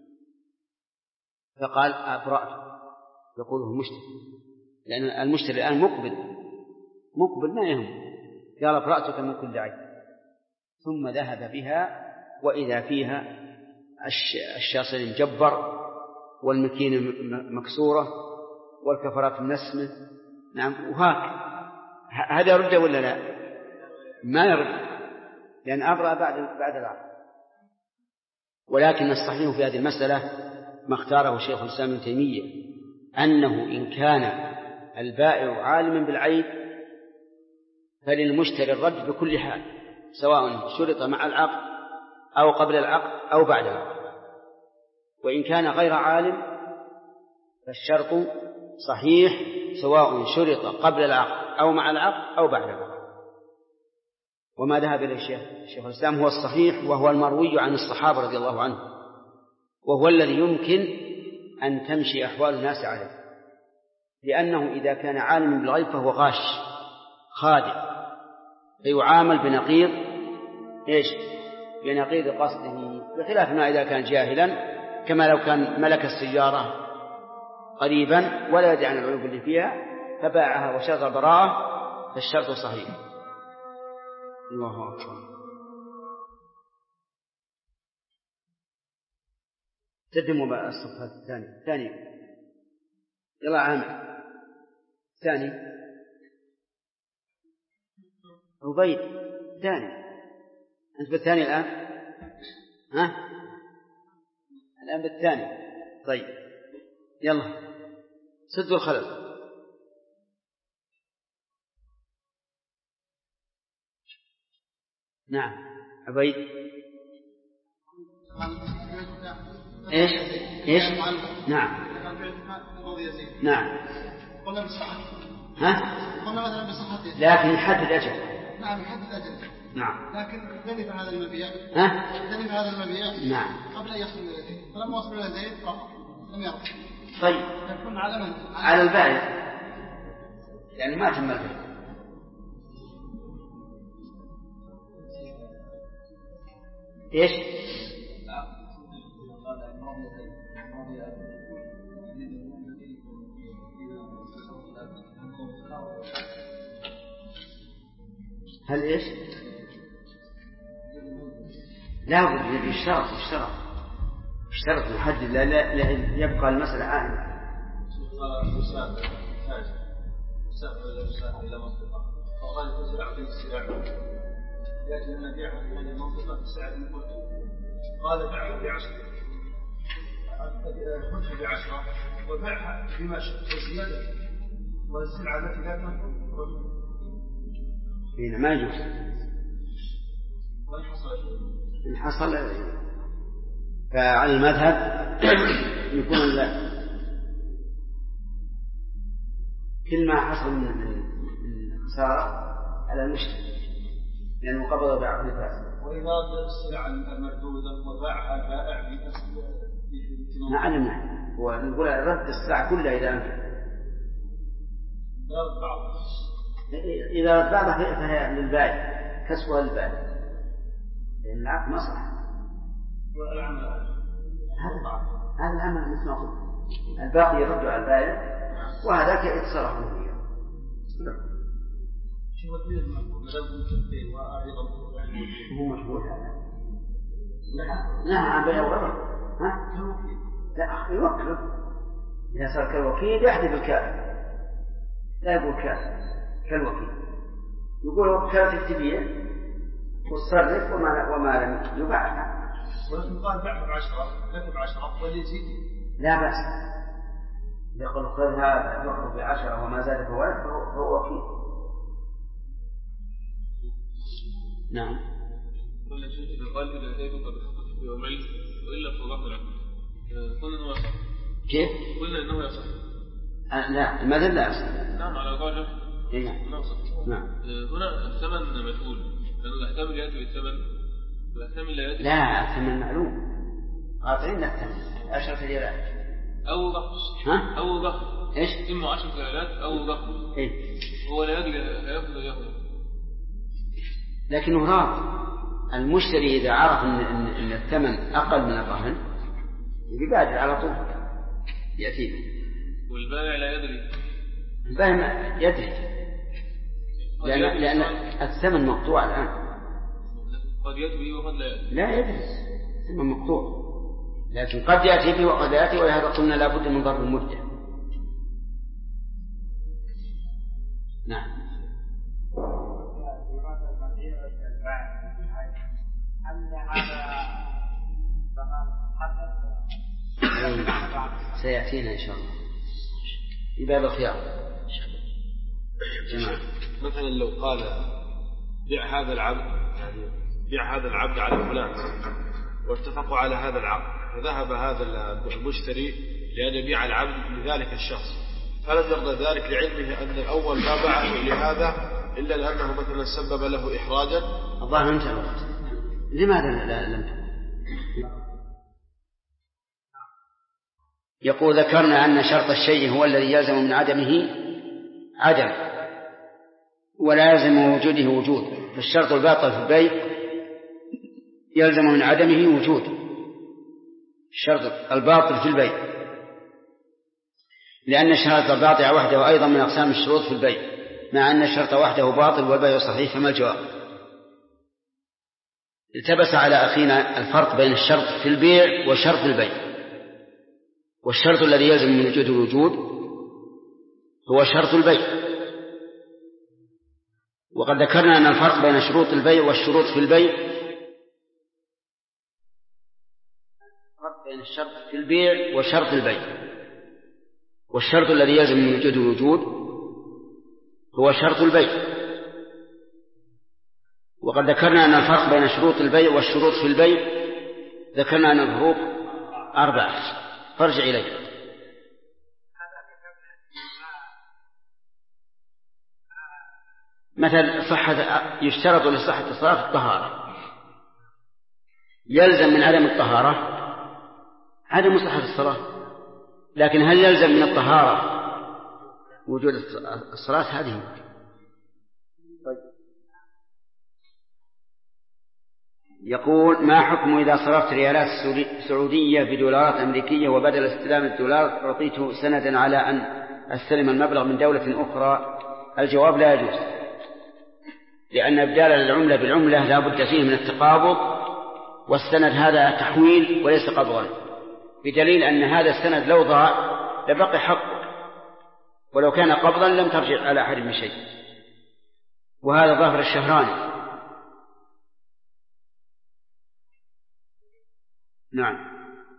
فقال أبرأت، يقوله المشتري، لأن المشتري الآن مقبل ما يهم، قال أبرأتك من كل عيب، ثم ذهب بها وإذا فيها الشاصل جبر والمكينة مكسورة والكفرات منسمة. نعم، هذا يرد ولا لا؟ ما يرد، لأن أبرأ بعد العقد. ولكن الصحيح في هذه المسألة ما اختاره شيخ الإسلام ابن تيمية، أنه إن كان البائع عالما بالعيب فللمشتري الرد بكل حال، سواء شرط مع العقد أو قبل العقد أو بعد العقد. وإن كان غير عالم فالشرط صحيح سواء شرط قبل العقد أو مع العقد أو بعد العقد. وما ذهب إليه شيخ الإسلام هو الصحيح، وهو المروي عن الصحابة رضي الله عنهم، وهو الذي يمكن أن تمشي أحوال الناس عليه، لأنه إذا كان عالما بالغيب فهو غاش خادع، فيعامل بنقيض بنقيض قصده، بخلاف ما إذا كان جاهلا، كما لو كان ملك السيارة قريبا ولا يدري عن العيوب اللي فيها فباعها وشرط البراءة فالشرط صحيح. الله أكبر. تدموا بقى الصفحة الثانية يلا عامل ثاني عبيد ثاني، أنت بالثاني الآن؟ الآن بالثاني. طيب يلا سدوا الخلل. نعم عبيد. إيش نعم قلنا بصحته. قلنا مثلا بصحته لكن يحدد أجل. نعم يحدد أجل. نعم. لكن ذلك هذا المبيع. ذلك هذا المبيع. نعم. قبل أن يصل إلى زيد، فلما وصل إلى زيد لم يرضى. طيب. يكون على من؟ على البائع، يعني ما تم البيع. إيش؟ هل إيش؟ لا بد يشترط محدد، لا يبقى المسألة عائمة. إلى منطقة وقال تزرع في السلع لكن المبيع في هذه المنطقة بسعر مقدم، قال بعها ب10 خذها ب10 وبيعها بما شئت وزيادة، والسلعة التي لا تنفذ هنا ما يجوز. إن حصل فعلى المذهب يكون كل ما حصل من الخسارة على المشتري لأنه قبض بعقد الفاسد. وإذا أردت السلع المردودة وباعها البائع ما علمنا، هو نقول رد السلع كلها إذا أمكن. إذا رد بعضها فهي للبائع، كسبها للبائع، لأن العقد مصلحة. هذا العمل مثل ما قلت، الباقي يرد على البائع وهذاك يتصرف منه. هو مشهور هذا. نعم عن بيع وغيره. لا يوكله، إذا صار كالوكيل يحذف الكافر، لا يقول كافر كالوكيل، يقول وكالة تبيع وتصرف وما لم يباعها. ولكن قال بعه ب10 لك ب10 وليزيد لا بأس، يقول خذ هذا يقول ب10 وما زاد فهو وكيل. نعم. قال إذا أتيتك بخطة يومين وإلا فالله لك، قلنا أنه يصح. كيف؟ قلنا أنه يصح. لا المدل لا يصح. نعم على الراجح. نعم. نعم. هنا الثمن مجهول، لأنه يحتمل يأتي بالثمن ويحتمل لا يأتي. لا الثمن معلوم، قاطعين الثمن 10 ريالات أو ضخم. أو ضخم. إيش؟ إما 10 ريالات أو ضخم. إيه. هو لا يدري هيأخذ ولا يأخذ. لكنه راض. المشتري إذا عرف أن الثمن أقل من الرهن يبادر على طول يأتي. والبائع لا يدري. البائع يدري لأن الثمن مقطوع الآن. قد يأتي به وقد لا يأتي. لا يدري، الثمن مقطوع، لكن قد يأتي به وقد لا يأتي، ولهذا قلنا لا بد من ضرب المرجع. نعم. سيأتينا إن شاء الله في باب الخيار. مثلا لو قال بيع هذا العبد، يعني بيع هذا العبد على فلان، واتفقوا على هذا العقد، فذهب هذا المشتري لأن يبيع العبد لذلك الشخص، فلم يرضى ذلك لعلمه أن الأول ما باعه لهذا إلا لأنه مثلا سبب له إحراجا. الظاهر انتهى الوقت. لماذا لم تكن؟ يقول ذكرنا أن شرط الشيء هو الذي يلزم من عدمه عدم ولا يلزم من وجوده وجود، فالشرط الباطل في البيع يلزم من عدمه وجود. الشرط الباطل في البيع، لأن الشرط الباطل وحده أيضا من أقسام الشروط في البيع، مع أن الشرط وحده باطل والبيع صحيح، فما الجواب؟ التبس على أخينا الفرق بين الشرط في البيع والشرط في البيع. والشرط الذي يلزم من وجود الوجود هو شرط البيع، وقد ذكرنا أن الفرق بين شروط البيع والشروط في البيع فرق بين الشرط في البيع وشرط البيع. والشرط الذي يلزم من وجود الوجود هو شرط البيع، وقد ذكرنا أن الفرق بين شروط البيع والشروط في البيع ذكرنا أن الفروق 4. فارجع إليه. مثل يشترط لصحة الصلاة الطهارة، يلزم من عدم الطهارة عدم صحة الصلاة، لكن هل يلزم من الطهارة وجود الصلاة؟ هذه يقول ما حكم إذا صرفت ريالات سعودية بدولارات أمريكية وبدل استلام الدولار أعطيته سندا على أن أستلم المبلغ من دولة أخرى؟ الجواب لا يجوز، لأن إبدال العملة بالعملة لا بد فيه من التقابض، والسند هذا تحويل وليس قبضا، بدليل أن هذا السند لو ضاع لبقي حقه، ولو كان قبضا لم ترجع على أحد بشيء. وهذا ظاهر الشهراني. نعم.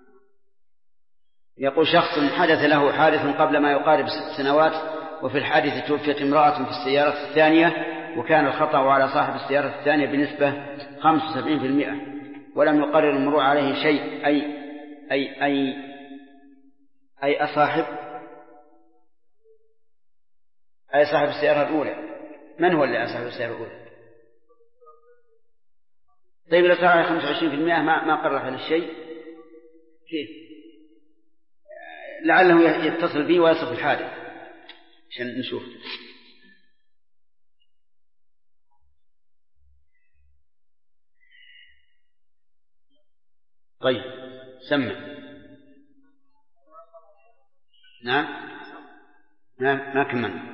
يقول شخص حدث له حادث قبل ما يقارب 6 سنوات، وفي الحادث توفيت امرأة في السيارة الثانية، وكان الخطأ على صاحب السيارة الثانية بنسبة 75%، ولم يقرر المرور عليه شيء. أي صاحب السيارة الأولى. من هو اللي صاحب السيارة الأولى؟ طيب لو صار 25% ما قرر على الشيء، كيف؟ لعله يتصل به ويصف الحادث عشان نشوف. طيب سمع. نعم ما كمل.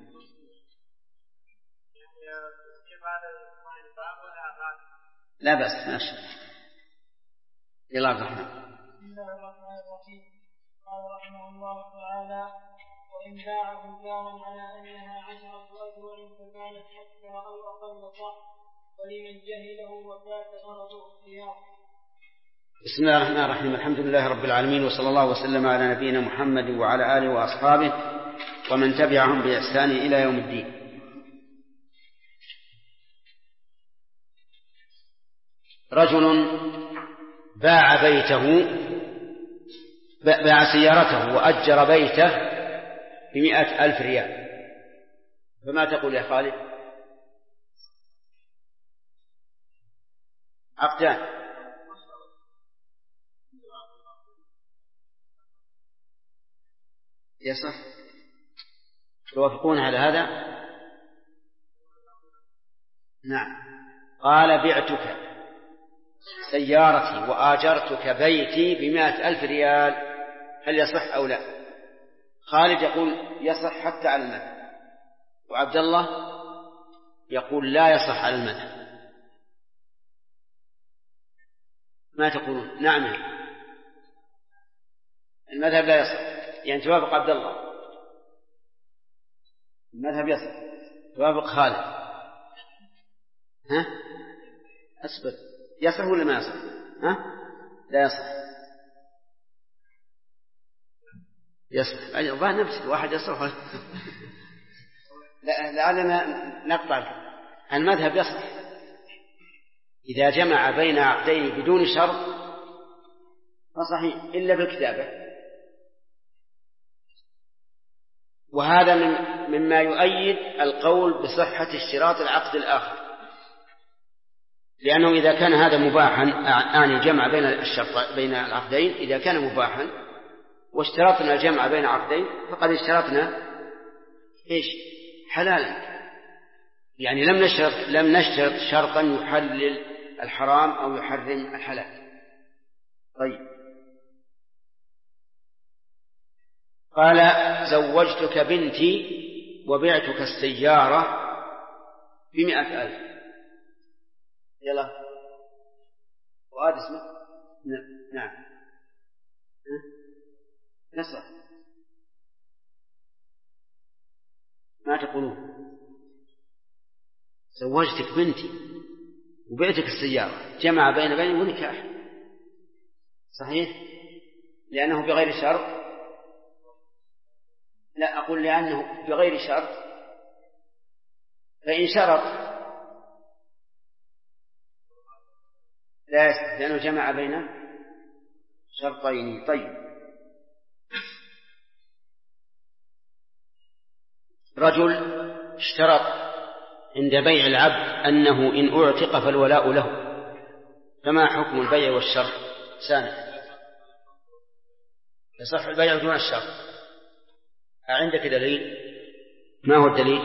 لا بس ماشي. يلا عبد الرحمن. بسم الله الرحمن الرحيم. قال رحمه الله تعالى: وإن باع بهتانا على أنها 10 أشهر فكانت أكثر أو أقل صح، ولمن جهله وفات غرض اختيار. بسم الله الرحمن الرحيم. الحمد لله رب العالمين، وصلى الله وسلم على نبينا محمد وعلى آله وأصحابه ومن تبعهم بإحسان إلى يوم الدين. رجل باع سيارته وأجر بيته ب100,000 ريال، فما تقول يا خالد؟ عقدان. يصح؟ توافقون على هذا؟ نعم. قال بعتك سيارتي وآجرتك بيتي ب100,000 ريال، هل يصح أو لا؟ خالد يقول يصح حتى على المذهب، وعبد الله يقول لا يصح على المذهب. ما تقولون؟ نعم، المذهب لا يصح، يعني توافق عبد الله، المذهب يصح، توافق خالد. ها؟ أصبر، يصح ولا ما يصح؟ ها؟ لا يصح. يصح الظاهر نفس واحد يصح. لعلنا نقطع. المذهب يصح إذا جمع بين عقدين بدون شرط فصحيح إلا بالكتابة، وهذا مما يؤيد القول بصحة اشتراط العقد الآخر، لأنه إذا كان هذا مباحا، يعني جمع بين العقدين، إذا كان مباحا واشترطنا الجمع بين عقدين فقد اشترطنا إيش؟ حلالا، يعني لم نشترط شرطا يحلل الحرام أو يحرم الحلال. طيب، قال زوجتك بنتي وبعتك السيارة ب100,000. يلا، وهذا اسمه نعم نصح. ما تقولون؟ زوجتك بنتي وبعتك السيارة، جمع بين ونكاح، صحيح، لأنه بغير شرط. لا، أقول لأنه بغير شرط، فإن شرط لا يصح، لأنه جمع بين شرطين. طيب، رجل اشترط عند بيع العبد أنه إن أعتق فالولاء له، فما حكم البيع والشرط؟ سامع، يصح البيع دون الشرط. عندك دليل؟ ما هو الدليل؟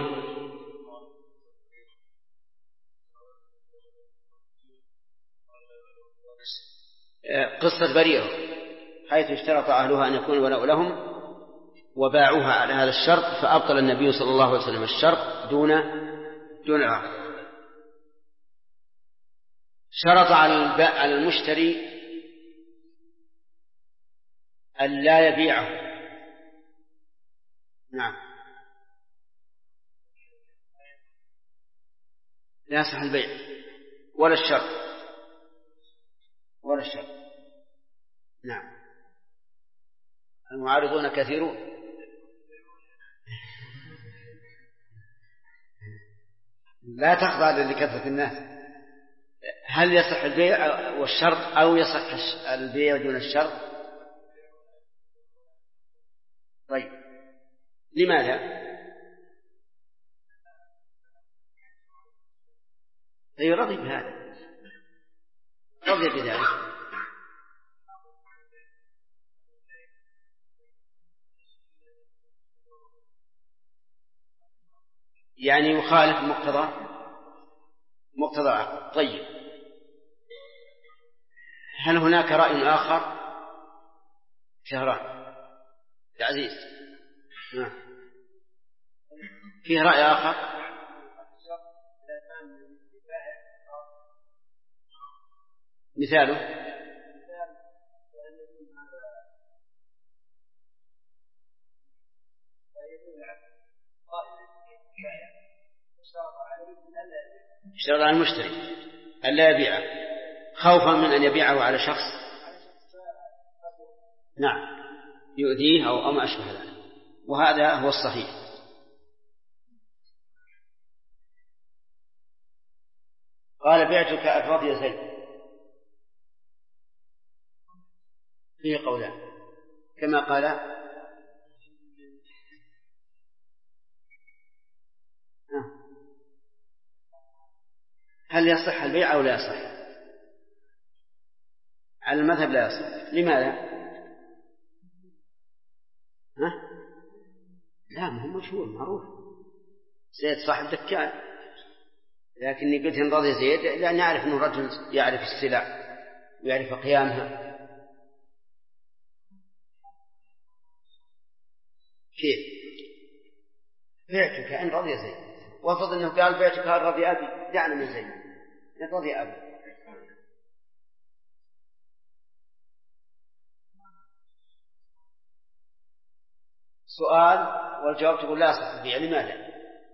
قصة بريرة حيث اشترط أهلها أن يكون الولاء لهم وباعوها على هذا الشرط، فأبطل النبي صلى الله عليه وسلم الشرط دون العقد. شرط على المشتري أن لا يبيعه. نعم، لا يصح البيع ولا الشرط ولا الشرط. نعم، المعارضون كثيرون. لا تخضع لكثرة الناس. هل يصح البيع والشرط أو يصح البيع دون الشرط؟ طيب، لماذا؟ طيب، رضي بهذا، رضي بذلك. يعني يخالف مقتضى العقد. طيب، هل هناك رأي آخر؟ شهران يا عزيز، فيه رأي آخر؟ مثاله اشترط على المشتري ألا يبيعه خوفا من أن يبيعه على شخص نعم يؤذيه أو ما أشبه ذلك، وهذا هو الصحيح. قال بعتك أفراد يا زيد، فيه قولان كما قال هل يصح البيع أو لا يصح؟ على المذهب لا يصح. لماذا؟ لا، ما هو مشهور معروف، زيد صاحب دكان لكني قلت إن رضي زيد لأني أعرف أنه رجل يعرف السلع ويعرف قيامها. كيف بعتك إن رضي زيد؟ وافضل أنه قال بعتك إن رضي أبي، دعنا من زيد إن رضي أبي. سؤال والجواب تقول لا صح البيع. لماذا؟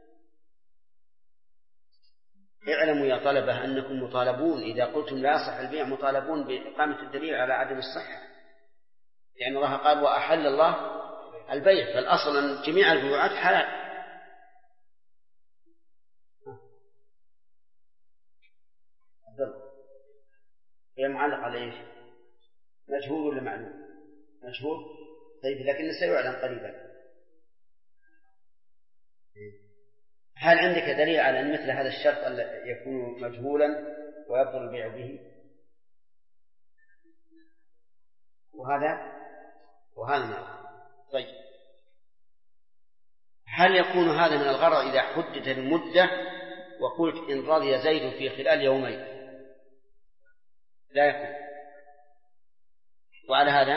اعلموا يا طلبة أنكم مطالبون إذا قلتم لا صح البيع مطالبون بإقامة الدليل على عدم الصحة، لأن الله قال وأحل الله البيع، فالأصل أن جميع البيوعات حلال. هي معلق على إيش؟ مجهول ولا معلوم؟ مجهول. طيب لكن سيعلم قريبا. هل عندك دليل على أن مثل هذا الشرط يكون مجهولا ويبطل البيع به؟ وهذا ما. طيب هل يكون هذا من الغرر إذا حدد المدة وقلت إن رضي زيد في خلال يومين؟ لا يكون. وعلى هذا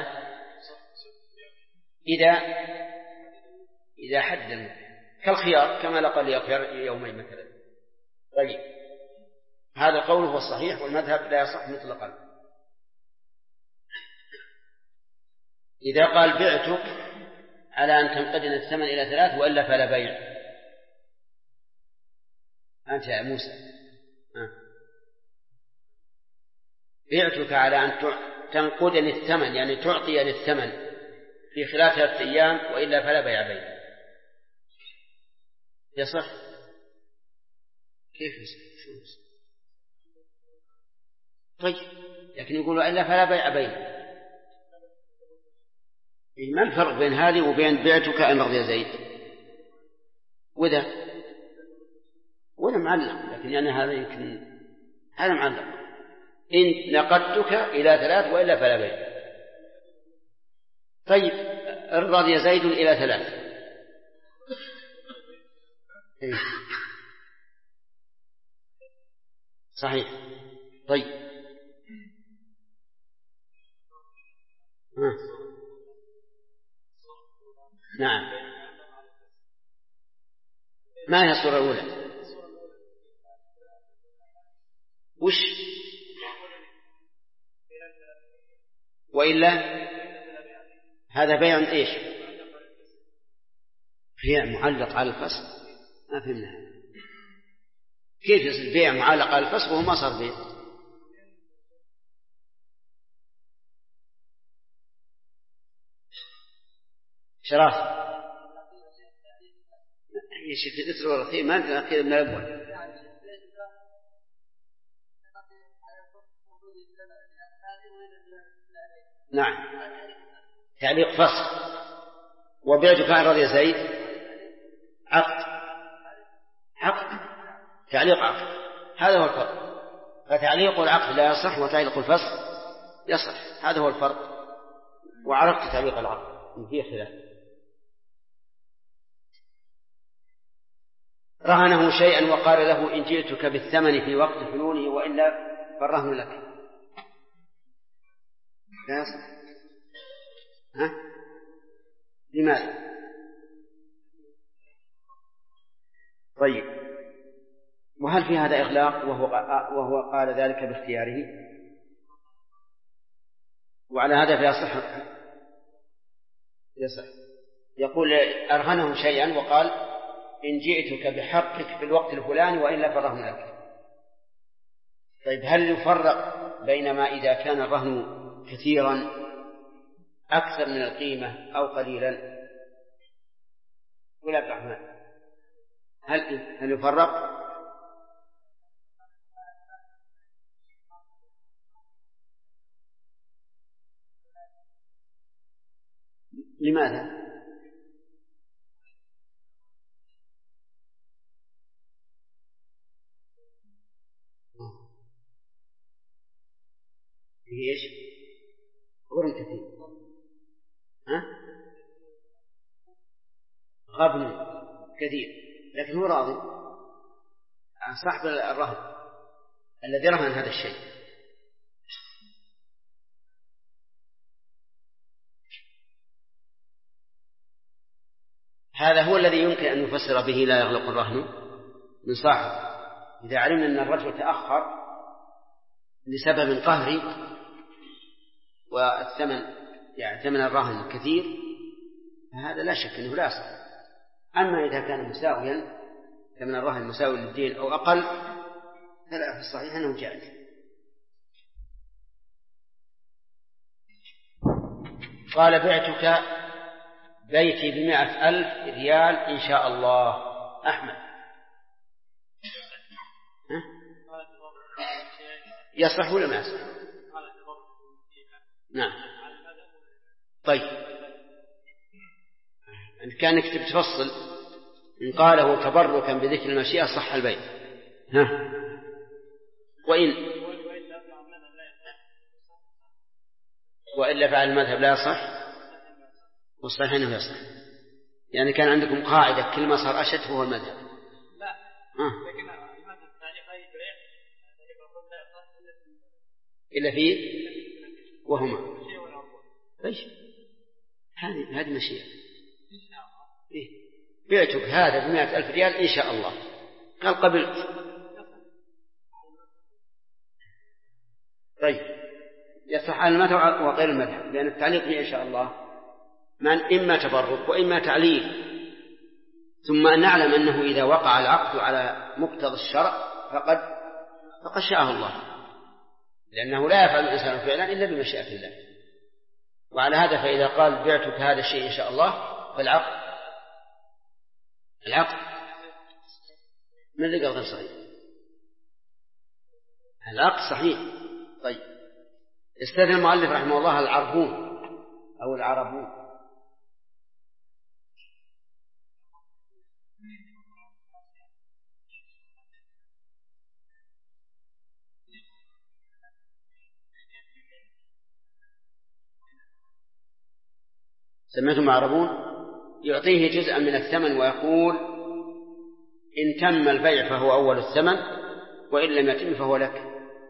إذا حدد المدة كالخيار كما لقى لي خيار يومين مثلا. طيب هذا قوله هو الصحيح والمذهب لا يصح مطلقا. إذا قال بعتك على أن تنقدن الثمن إلى 3 وإلا فلا بيع، أنت يا موسى بعتك على أن تنقدن الثمن يعني تعطي الثمن في خلال 3 أيام وإلا فلا بيع. يصح؟ كيف يصح؟ شو يصح؟ طيب لكن يقولوا إلا فلا بيع بين. ما الفرق بين هذه وبين بعتك إن رضي زيد؟ وده معلق، لكن يعني هذا يمكن هذا معلق. إن نقدتك إلى 3 وإلا فلا بيع. طيب رضي زيد إلى 3. صحيح. طيب نعم. ما هي الصورة الأولى؟ وش وإلا هذا بيع إيش؟ بيع معلق على الفصل. ما فهمنا كيف يصير بيع معلق على الفصل وهو ما صار بيع. شراف يا شيخ الإسر والرثير ما أنت أخير من الأول. نعم تعليق فصل. وبعتك عن رضي زيد عقد تعليق عقد، هذا هو الفرق. فتعليق العقد لا يصح وتعليق الفصل يصح، هذا هو الفرق. وعرفت تعليق العقد فيه خلاف. رهنه شيئا وقال له إن جئتك بالثمن في وقت حلوله وإلا فالرهن لك. لا يصح. لماذا؟ طيب وهل في هذا إغلاق وهو قال ذلك باختياره؟ وعلى هذا فيصح. يقول أرهنه شيئا وقال إن جئتك بحقك في الوقت الفلاني وإلا فالرهن لك. طيب هل يفرق بينما إذا كان الرهن كثيرا أكثر من القيمة أو قليلا؟ ولا الرحمن هل يفرق؟ لماذا؟ فيه إيش؟ غرم كثير. غبن كثير، لكن هو راضي عن صاحب الرهن الذي رهن هذا الشيء. هذا هو الذي يمكن أن يفسر به لا يغلق الرهن من صاحب. إذا علمنا أن الرجل تأخر لسبب قهري والثمن يعني ثمن الرهن كثير فهذا لا شك أنه لا يصح. أما إذا كان مساويا ثمن الرهن مساوي للدين أو أقل فلا في الصحيح أنه جائز. قال بعتك بيتي ب100,000 ريال إن شاء الله. أحمد يصح ولا ما يصح؟ نعم. طيب إن كان يكتب تفصل إن قاله تبركا بذكر المشيئة صح البيت. وإلا فعل المذهب لا يصح والصحيح أنه يصح. يعني كان عندكم قاعدة كل ما صار أشد هو المذهب. لا لكن المذهب تعليق أي بريع إلا فيه وهما ايش هذه مشيئة. بعتك هذا ب100,000 ريال إن شاء الله. قال قبلت. طيب يصح على المذهب وغير المذهب لأن التعليق به إن شاء الله إما تبرك وإما تعليل. ثم أن نعلم أنه إذا وقع العقد على مقتضى الشرع فقد شاءه الله لأنه لا يفعل الإنسان فعلا إلا بمشيئة الله. وعلى هذا فإذا قال بعتك هذا الشيء إن شاء الله فالعقد من اللي قال غير صحيح؟ العقد صحيح. طيب استثنى المؤلف رحمه الله العربون أو العربون. سميتم عربون يعطيه جزءا من الثمن ويقول إن تم البيع فهو أول الثمن وإن لم يتم فهو لك.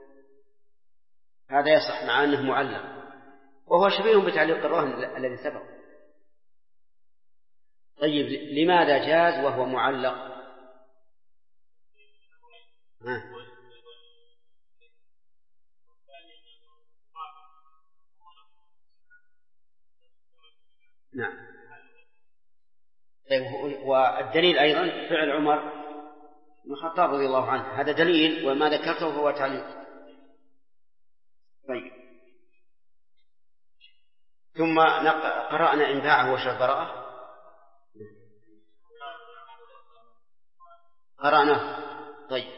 هذا يصح مع أنه معلق وهو شبيه بتعليق الرهن الذي سبق. طيب لماذا جاز وهو معلق؟ نعم. طيب والدليل أيضا فعل عمر بن الخطاب رضي الله عنه هذا دليل وما ذكرته هو تعليق. طيب ثم قرأنا إن باعه وشرط براءة قرأنا. طيب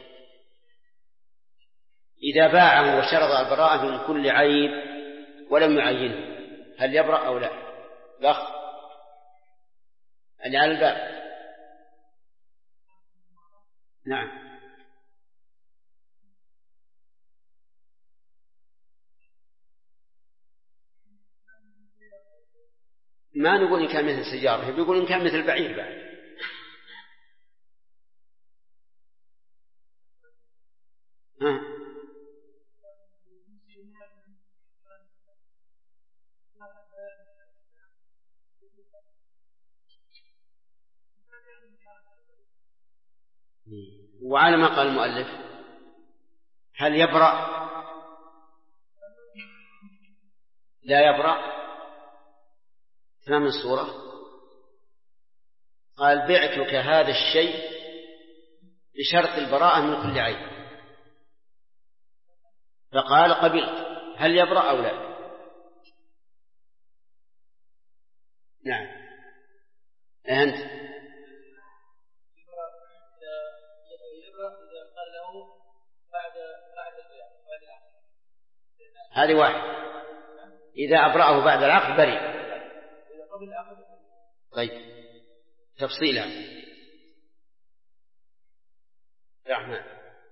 إذا باعه وشرط البراءة من كل عيب ولم يعينه هل يبرأ أو لا؟ الأخ اللي على الباب. نعم. ما نقول إن كان مثل السيارة بيقول إن كان مثل البعير بعد. وعلى ما قال المؤلف هل يبرأ؟ لا يبرأ. تمام الصورة. قال بعتك هذا الشيء بشرط البراءة من كل عيب فقال قبلت هل يبرأ أو لا؟ نعم. أنت هذه واحد. إذا أبرأه بعد العقد بريء. طيب تفصيلها رحمن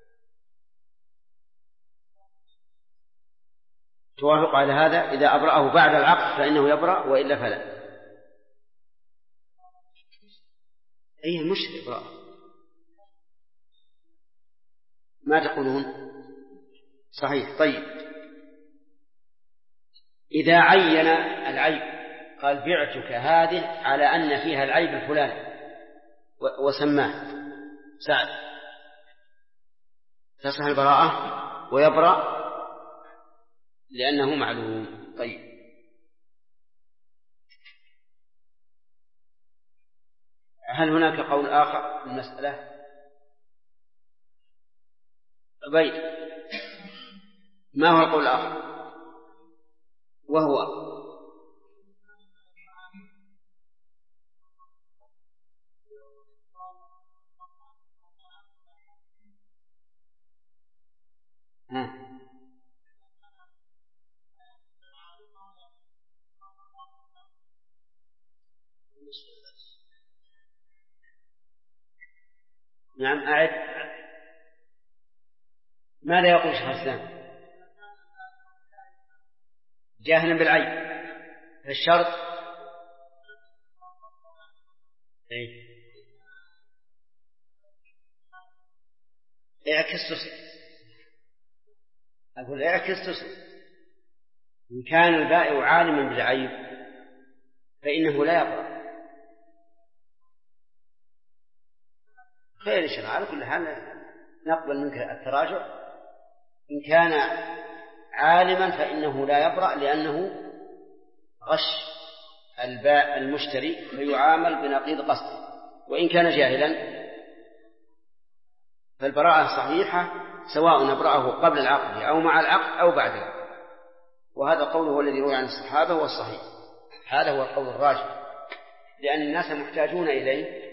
توافق على هذا. إذا أبرأه بعد العقد فإنه يبرأ وإلا فلا. أي المشكلة إبراء ما تقولون؟ صحيح. طيب إذا عين العيب قال بعتك هذه على أن فيها العيب الفلاني وسماه سعد، تصح البراءة ويبرأ لأنه معلوم. طيب هل هناك قول آخر في المسألة؟ عبيد، ما هو القول الآخر؟ وهو نعم أعد. ماذا يقول شيخ الإسلام؟ جاهلا بالعيب الشرط اعكس تصل. أقول اعكس تصل. إن كان البائع عالما بالعيب فإنه لا يبرأ. خير الشرع على كل حال نقبل منك التراجع. إن كان عالما فإنه لا يبرأ لأنه غش المشتري فيعامل بنقيض قصده. وإن كان جاهلا فالبراءة صحيحة سواء أبرأه قبل العقد أو مع العقد أو بعد العقد. وهذا قوله الذي روي عن الصحابة والصحيح. هذا هو القول الراجح لأن الناس محتاجون إليه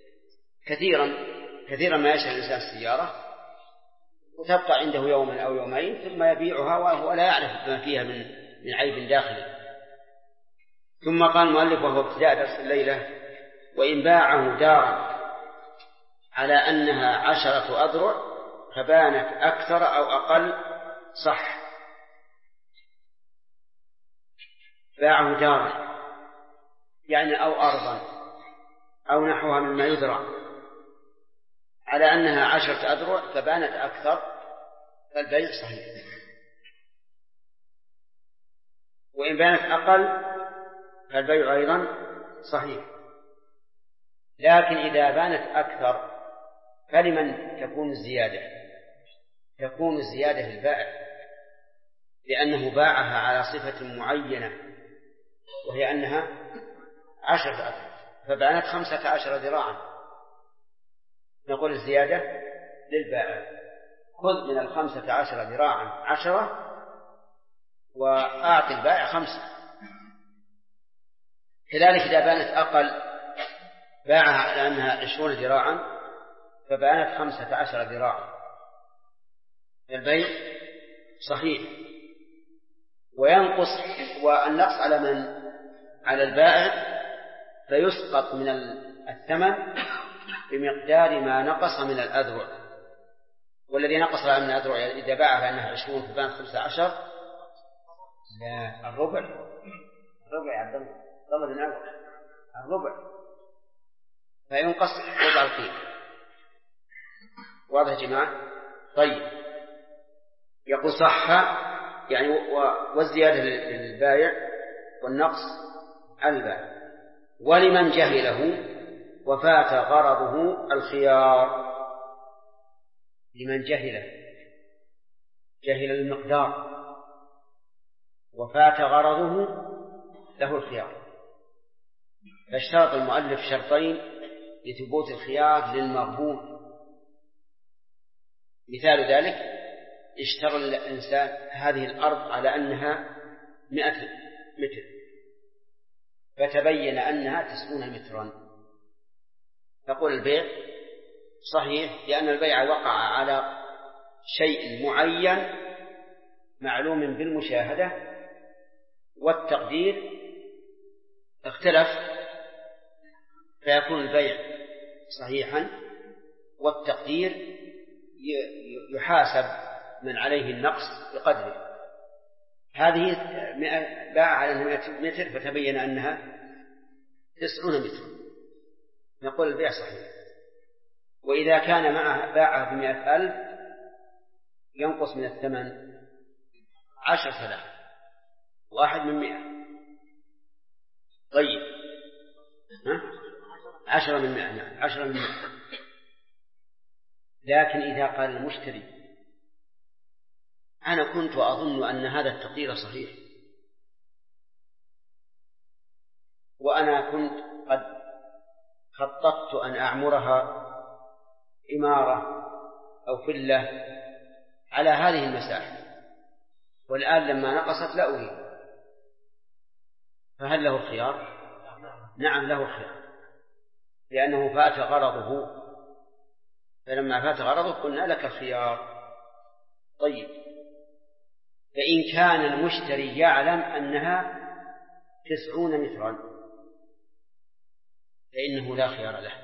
كثيرا ما يشتري الإنسان السيارة وتبقى عنده يوما أو يومين ثم يبيعها وهو لا يعرف ما فيها من عيب داخلي. ثم قال المؤلف وهو ابتداء درس الليلة وإن باعه دارا على أنها 10 أذرع فبانت أكثر أو أقل صح. باعه دارا يعني أو أرضا أو نحوها مما يذرع على أنها 10 أذرع فبانت أكثر فالبيع صحيح. وإن بانت أقل فالبيع أيضا صحيح. لكن إذا بانت أكثر فلمن تكون الزيادة؟ تكون الزيادة للبائع لأنه باعها على صفة معينة وهي أنها 10 أذرع فبانت 15 ذراعا. نقول الزيادة للبائع خذ من 15 ذراعا 10 وأعطي البائع 5. كذلك إذا بانت أقل باعها على أنها 20 ذراعا فبانت 15 ذراعا البيع صحيح. وينقص والنقص على من؟ على البائع فيسقط من الثمن بمقدار ما نقص من الأذرع. والذي نقص من الأذرع إذا باعها أنها 20 فبانت 15 لا الربع يا عبد الله بن عوف الربع فينقص ربع القيمة. واضح يا جماعة؟ طيب يقول صح يعني والزيادة للبائع والنقص على البائع. ولمن جهله وفات غرضه الخيار. لمن جهل المقدار وفات غرضه له الخيار. فاشترط المؤلف شرطين لثبوت الخيار للمغبون. مثال ذلك اشترى الإنسان هذه الأرض على أنها 100 متر فتبين أنها 90 مترا تقول البيع صحيح لأن البيع وقع على شيء معين معلوم بالمشاهدة والتقدير اختلف فيكون البيع صحيحا والتقدير يحاسب من عليه النقص بقدره. هذه باع على 100 متر فتبين أنها 90 متر نقول البيع صحيح. وإذا كان معه باعها ب100,000 ينقص من الثمن 10,000 1 من 100. طيب 10 من 100. نعم 10 من 100. لكن إذا قال المشتري أنا كنت أظن أن هذا التقدير صحيح، وأنا كنت قد خططت أن أعمرها عمارة أو فلة على هذه المساحة، والآن لما نقصت لا أريد، فهل له الخيار؟ نعم له الخيار، لأنه فات غرضه، فلما فات غرضه قلنا لك الخيار. طيب فإن كان المشتري يعلم أنها 90 مترا فإنه لا خيار له،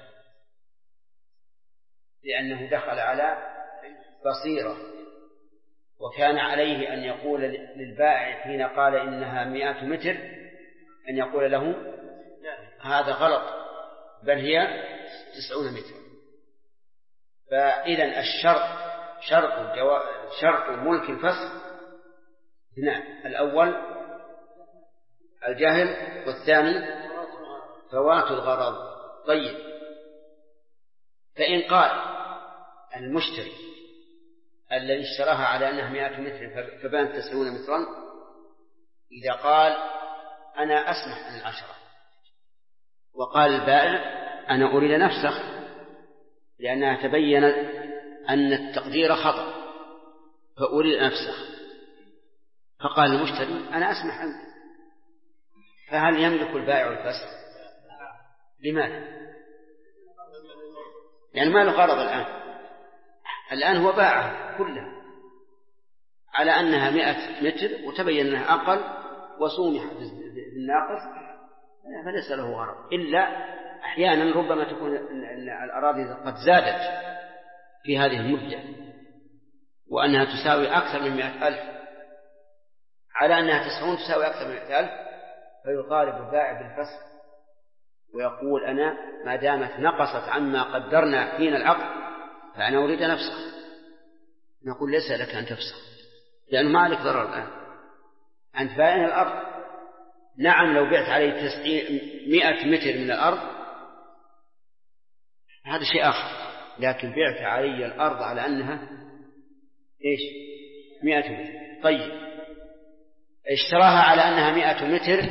لأنه دخل على بصيرة، وكان عليه أن يقول للبائع حين قال إنها 100 متر أن يقول له هذا غلط، بل هي 90 متر. فإذن الشرط شرط ملك الفسخ اثنان: الأول الجهل، والثاني فوات الغرض. طيب فإن قال المشتري الذي اشتراها على أنها 100 متر فبانت 90 مترا، إذا قال أنا أسمح عن 10، وقال البائع أنا أريد أن أفسخ لأنها تبين أن التقدير خطأ فأريد أن أفسخ، فقال المشتري أنا أسمح عنك، فهل يملك البائع الفسخ؟ لماذا؟ يعني ما له غرض الآن هو باعها كلها على أنها 100 متر وتبين أنها أقل وسومح بالناقص، فليس له غرض. إلا أحيانا ربما تكون الأراضي قد زادت في هذه المدة وأنها تساوي أكثر من 100,000 على أنها 90 تساوي أكثر من 100,000، فيطالب البائع بالفسخ ويقول أنا ما دامت نقصت عما قدرنا حين العقد فأنا أريد أن أفسخ. نقول ليس لك أن تفسخ لأنه ما عليك ضرر الآن، أنت بائع الأرض. نعم لو بعت عليه 100 متر من الأرض هذا شيء آخر، لكن بعت علي الأرض على أنها 100 متر. طيب اشتراها على أنها 100 متر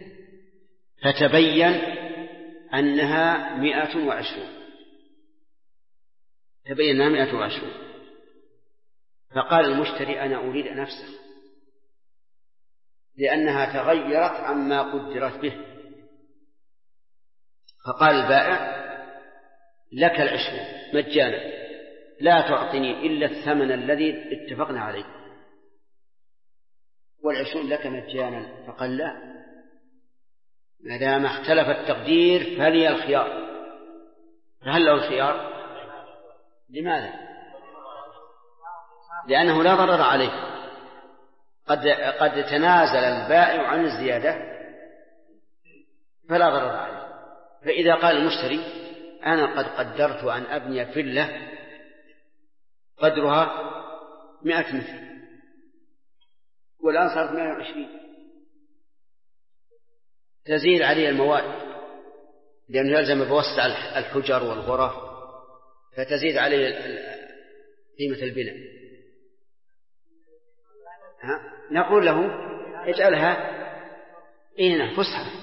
فتبين أنها 120، تبين أنها 120، فقال المشتري أنا أريد أن أفسخ لأنها تغيرت عما قدرت به، فقال البائع لك 20 مجانا لا تعطني إلا الثمن الذي اتفقنا عليه، 20 لك مجانا. فقال لا، ما دام اختلف التقدير فلي الخيار. فهل له الخيار؟ لماذا؟ لأنه لا ضرر عليه، قد تنازل البائع عن الزيادة فلا ضرر عليه. فإذا قال المشتري أنا قد قدرت أن أبني فيلة قدرها 100 متر والآن صارت 120، تزيد عليه المواد لأنه يلزم بوسع الحجر والغرف فتزيد عليه قيمة البناء. نقول له اجعلها فسحة.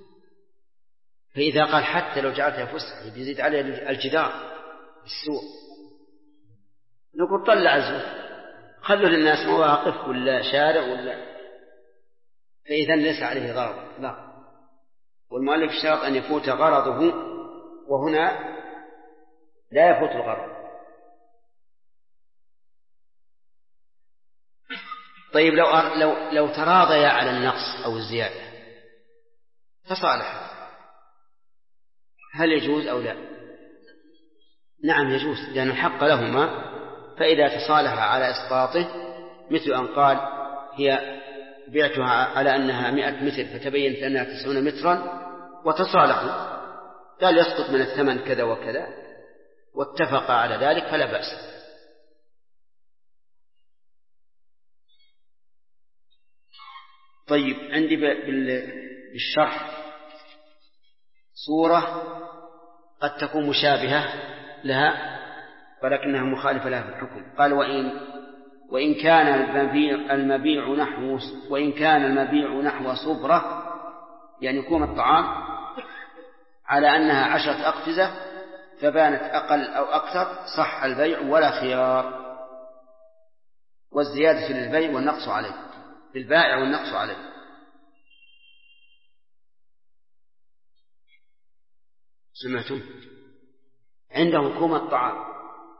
فإذا قال حتى لو جعلتها فسحة يزيد عليه الجدار السوق، نقول طلع الزوج خلوا للناس مواقف ولا شارع ولا، فإذا ليس عليه غرض. لا، والمؤلف اشترط أن يفوت غرضه، وهنا لا يفوت الغرض. طيب لو تراضيا على النقص أو الزيادة تصالحا هل يجوز أو لا؟ نعم يجوز، لأن الحق لهما، فإذا تصالحا على إسقاطه مثل أن قال هي بعتها على أنها 100 متر فتبينت أنها 90 مترا وتصالحوا، قال يسقط من الثمن كذا وكذا واتفق على ذلك فلا بأس. طيب عندي بالشرح صورة قد تكون مشابهة لها ولكنها مخالفة لها في الحكم. قال وإن كان المبيع نحو صبرة، يعني يكون الطعام على أنها 10 أقفزة فبانت أقل أو أكثر صح البيع ولا خيار، والزيادة للبيع والنقص عليه، للبائع والنقص عليه. سمعتم؟ عنده حكومة الطعام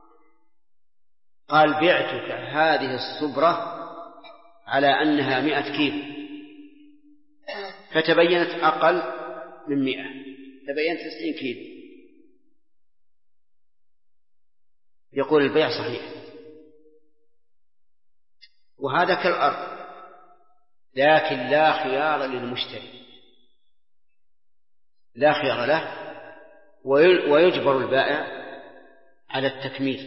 قال بعتك هذه الصبرة على أنها 100 كيلو فتبينت أقل من 100، تبينت 90 كيلو، يقول البيع صحيح، وهذا كالأرض، لكن لا خيار للمشتري، لا خيار له، ويجبر البائع على التكميل،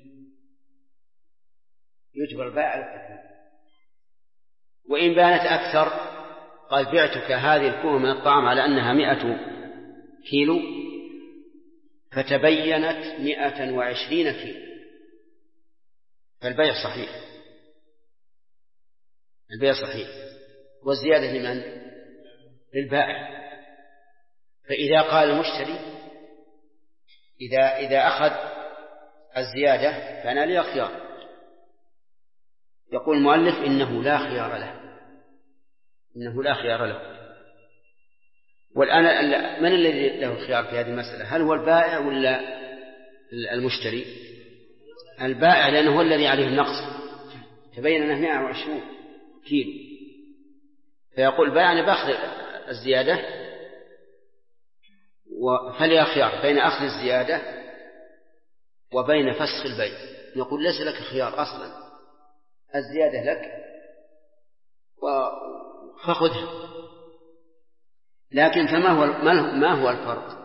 يجبر البائع على التكميل. وإن بانت أكثر قال بعتك هذه الكومة من الطعام على أنها 100 كيلو فتبينت 120 كيلو، فالبيع صحيح، البيع صحيح، والزيادة لمن؟ للبائع. فإذا قال المشتري إذا أخذ الزيادة فأنا لي خيار، يقول المؤلف إنه لا خيار له، إنه لا خيار له. والآن من الذي له الخيار في هذه المسألة؟ هل هو البائع ولا المشتري؟ البائع، لأنه هو الذي عليه النقص، تبين أنه 120 كيلو، فيقول البائع أنا بأخذ الزيادة فلي خيار بين أخذ الزيادة وبين فسخ البيع. نقول ليس لك خيار أصلا، الزيادة لك فخذها، لكن ما هو الفرق؟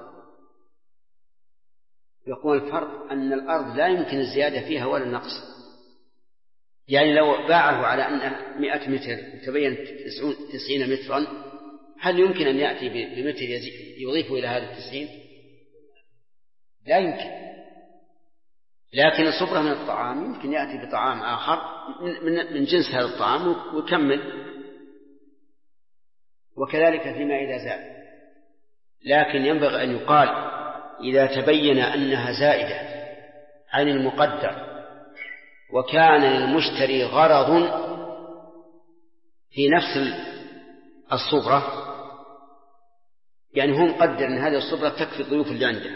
يقول الفرق أن الأرض لا يمكن الزيادة فيها ولا النقص، يعني لو باعه على أنه 100 متر تبين 90 مترا، هل يمكن أن يأتي بمتر يضيفه إلى هذا 90؟ لا يمكن. لكن الصبرة من الطعام يمكن يأتي بطعام آخر من جنس هذا الطعام ويكمل، وكذلك فيما إذا زاد. لكن ينبغي أن يقال إذا تبين أنها زائدة عن المقدر وكان للمشتري غرض في نفس الصبرة، يعني هو مقدر أن هذه الصبرة تكفي الضيوف اللي عنده،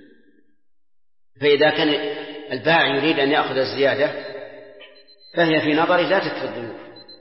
فإذا كان البائع يريد أن يأخذ الزيادة فهي في نظره لا تكفي الضيوف،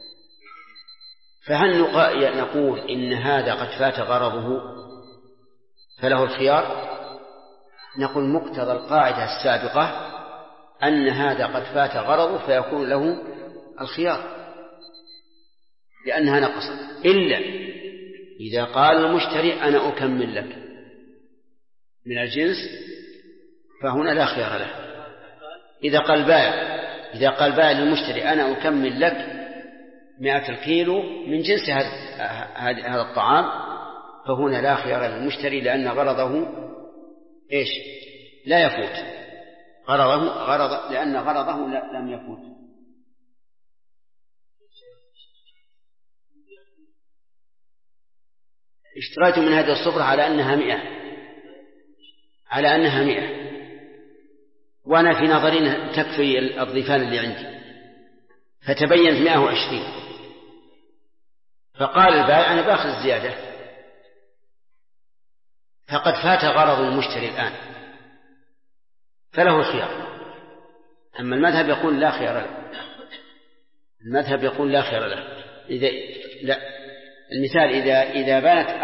فهل نقول إن هذا قد فات غرضه فله الخيار؟ نقول مقتضى القاعدة السابقة أن هذا قد فات غرضه فيكون له الخيار لأنها نقصت، إلا إذا قال المشتري أنا أكمل لك من الجنس فهنا لا خيار له. إذا قال البائع للمشتري أنا أكمل لك 100 كيلو من جنس هذا الطعام فهنا لا خيار للمشتري، لأن غرضه إيش؟ لا يفوت لأن غرضه لم يفوت. اشتريت من هذه الصبرة على أنها 100 وأنا في نظري تكفي الضيفان اللي عندي، فتبين 120، فقال البائع أنا بأخذ الزيادة، فقد فات غرض المشتري الآن فله الخيار. أما المذهب يقول لا خيار له، المذهب يقول لا خيار له. المثال إذا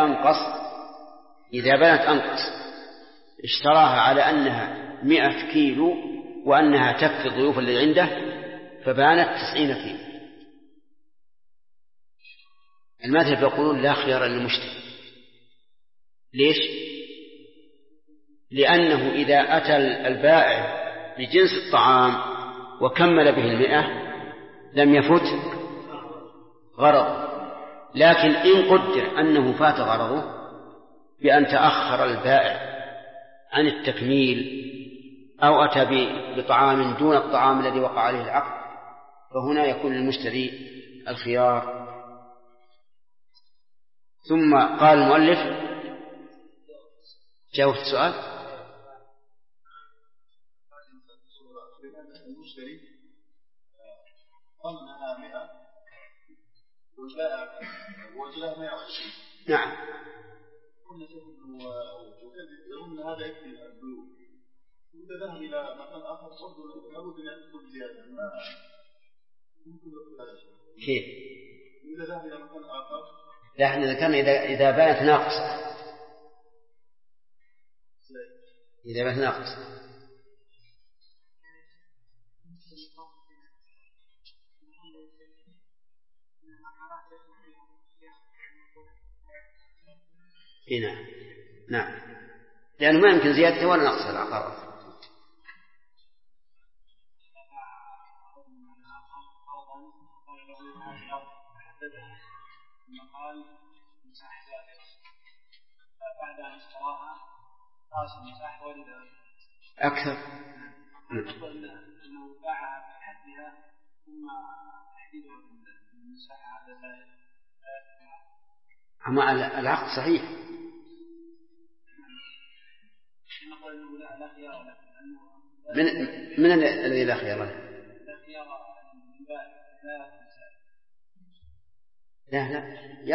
بانت أنقص اشتراها على أنها 100 كيلو وأنها تكفي الضيوف اللي عنده فبانت 90 كيلو، المذهب يقولون لا خيار للمشتري. ليش؟ لأنه إذا أتى البائع بجنس الطعام وكمل به 100 لم يفت غرض، لكن إن قدر أنه فات غرضه بأن تأخر البائع عن التكميل أو أتى بطعام دون الطعام الذي وقع عليه العقد، فهنا يكون للمشتري الخيار. ثم قال المؤلف، جاوبت السؤال؟ المشتري ضمنها 100 والبائع وجلها 120. نعم. وكذلك هذا يكفي البيوع. إذا ذهب إلى مكان آخر صدوا لابد أن يأخذ زيادة. ما كيف؟ إذا ذهب إلى مكان آخر. لا، احنا ذكرنا إذا بانت ناقصة. إذا بانت ناقصة. نعم نعم، لأنه ما يمكن زيادته ولا نقص العقارات. أكثر. أما العقد صحيح. من الذي لا خيار له؟ لا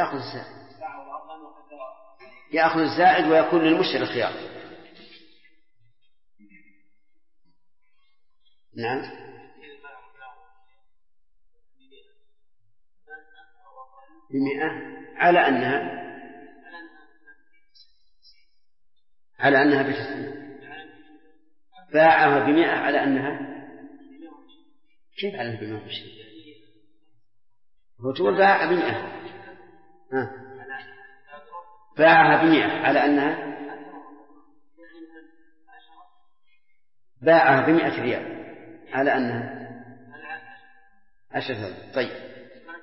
يأخذ الزائد ويكون للمشتري الخيار. نعم. ب100 على أنها بتسعين. باعها ب100 على أنها كيف على أنها ب120؟ هو تقول باعها ب100. باعها ب100 على أنها باعها ب100 ريال على أنها 10,000. طيب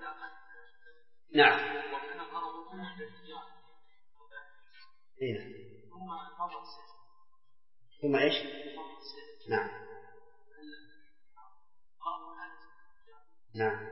نعم. ثم إيش؟ نعم نعم.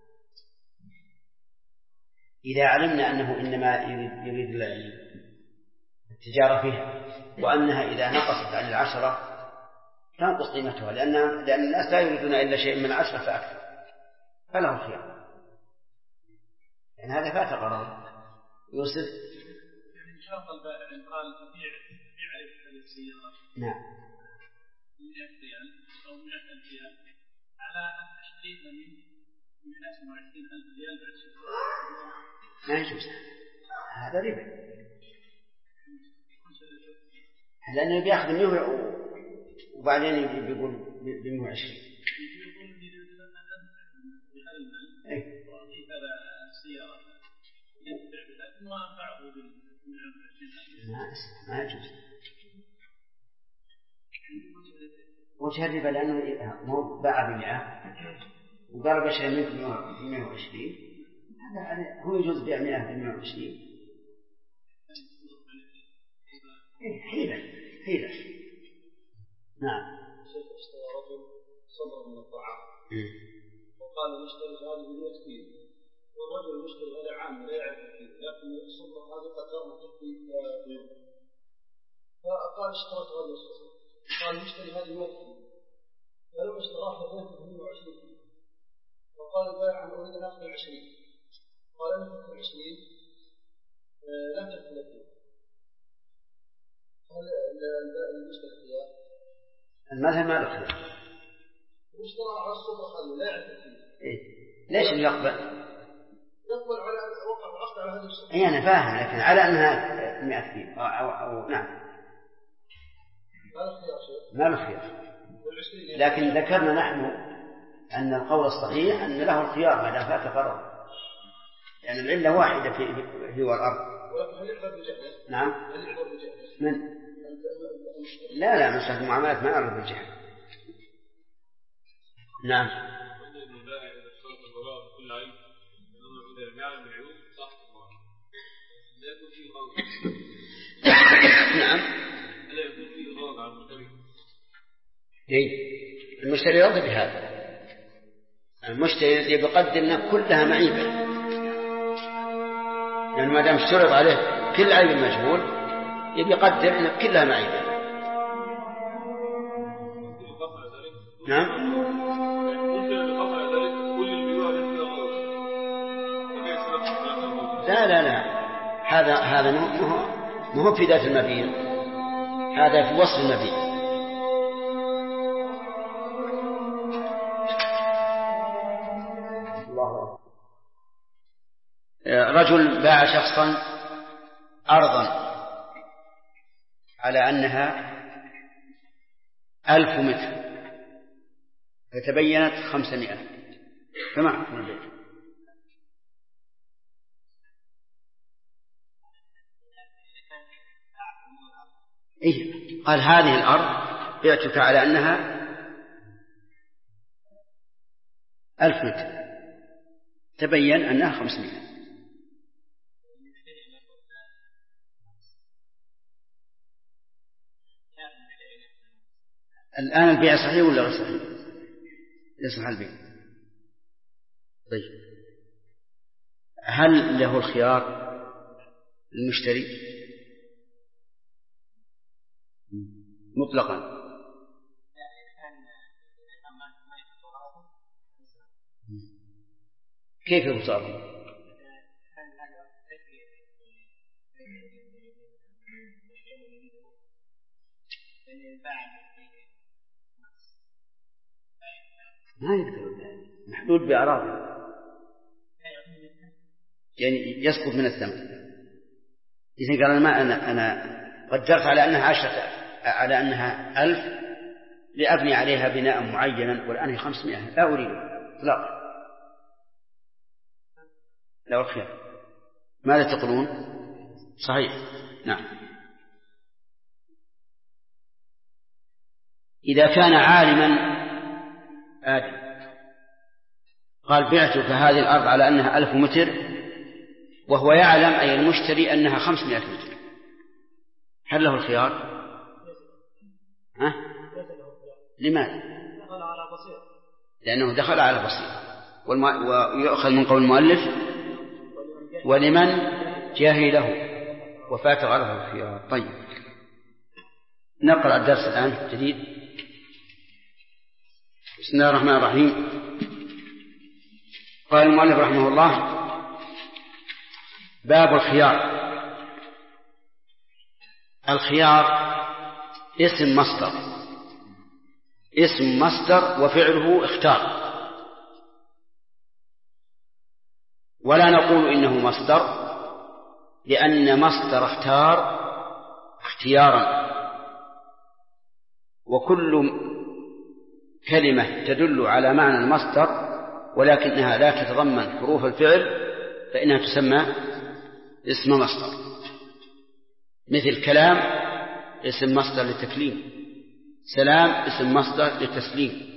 إذا علمنا أنه إنما يريد التجارة فيها وأنها إذا نقصت عن 10 تنقص قيمتها، لأن الناس لا يريدون إلا شيء من 10 فأكثر، فله خيار. يعني هذا فات غرض. يوسف. إن شاء الله البائع إن قال بيع عليه هذه السيارة. نعم. 100 ريال أو 100 ريال على أن تشتريها من 120,000 ريال بعد ما يجوز، هذا ربا، لأنه بيأخذ 100 وبعدين بيقول ب120. ما يجوز وجه الربا، لأنه مو باع ب100 وقال بشر منكم ب120، هذا هو يجوز بيع 100 ب120. حيلة. نعم. اشترى رجل صدر من الطعام وقال نشتري هذه ب100 كيلو، والرجل يشتري هذا عام لا يعرف كيف، لكن الصدر هذه قدرها تكفي بيوم، فقال اشتريت هذه الصدر، قال نشتري هذه 100 كيلو، فلما اشتراها بينته 120 كيلو، فقال البائع أن أريد أن أخذ 20، قال لم تأخذ 20 لم تأخذ 30. هل المشكلة خيار؟ المذهب ما له خيار. واشترى على الصدر هذه لا يعرف كيف. ليش اللي يقبل؟ يقبل على وقع العقد على هذه الصدر. أنا فاهم، لكن على أنها 100 كيلو أو نعم. ما له خيار. لكن ذكرنا نحن أن القول الصحيح أن له الخيار ما دام فات غرض، يعني العلة واحدة في والأرض. نعم. من؟ لا مسألة المعاملات ما أعرف بالجهل. نعم. نعم. لا يكون فيه إضرار على المشتري. المشتري يرضى بهذا. المشتري يقدر أن كلها معيبة، لأنه ما دام اشترط عليه كل عيب مجهول يقدر أن كلها معيبة. نعم. لا هذا ما هو في ذات المبيع، هذا في وصف المبيع. رجل باع شخصا أرضا على أنها 1000 متر فتبينت 500، فما حكم البيع؟ قال هذه الأرض بعتك على أنها 1000 متر تبين أنها 500. الآن البيع صحيح ولا غير صحيح؟ يصح البيع. طيب هل له الخيار المشتري مطلقا؟ كيف يتصرف؟ ما يقدر، محدود بأعراضه، يعني يسقط من الثمن. إذا قال أنا قدرت على أنها 10 على أنها 1000 لأبني عليها بناء معينا والآن هي 500 لا أريد إطلاقا، لا الخير. ماذا تقولون؟ صحيح. نعم. إذا كان عالما قال بعتك هذه الأرض على أنها 1000 متر وهو يعلم أي المشتري أنها 500 متر، هل له الخيار؟ لماذا؟ لأنه دخل على بصيرة، ويؤخذ من قول المؤلف ولمن جاهله وفات غرضه الخيار. طيب نقرأ الدرس الآن جديد. بسم الله الرحمن الرحيم. قال المؤلف رحمه الله: باب الخيار. الخيار اسم مصدر وفعله اختار، ولا نقول إنه مصدر لأن مصدر اختار اختيارا، وكل كلمة تدل على معنى المصدر ولكنها لا تتضمن حروف الفعل فإنها تسمى اسم مصدر. مثل كلام اسم مصدر للتكليم، سلام اسم مصدر للتسليم،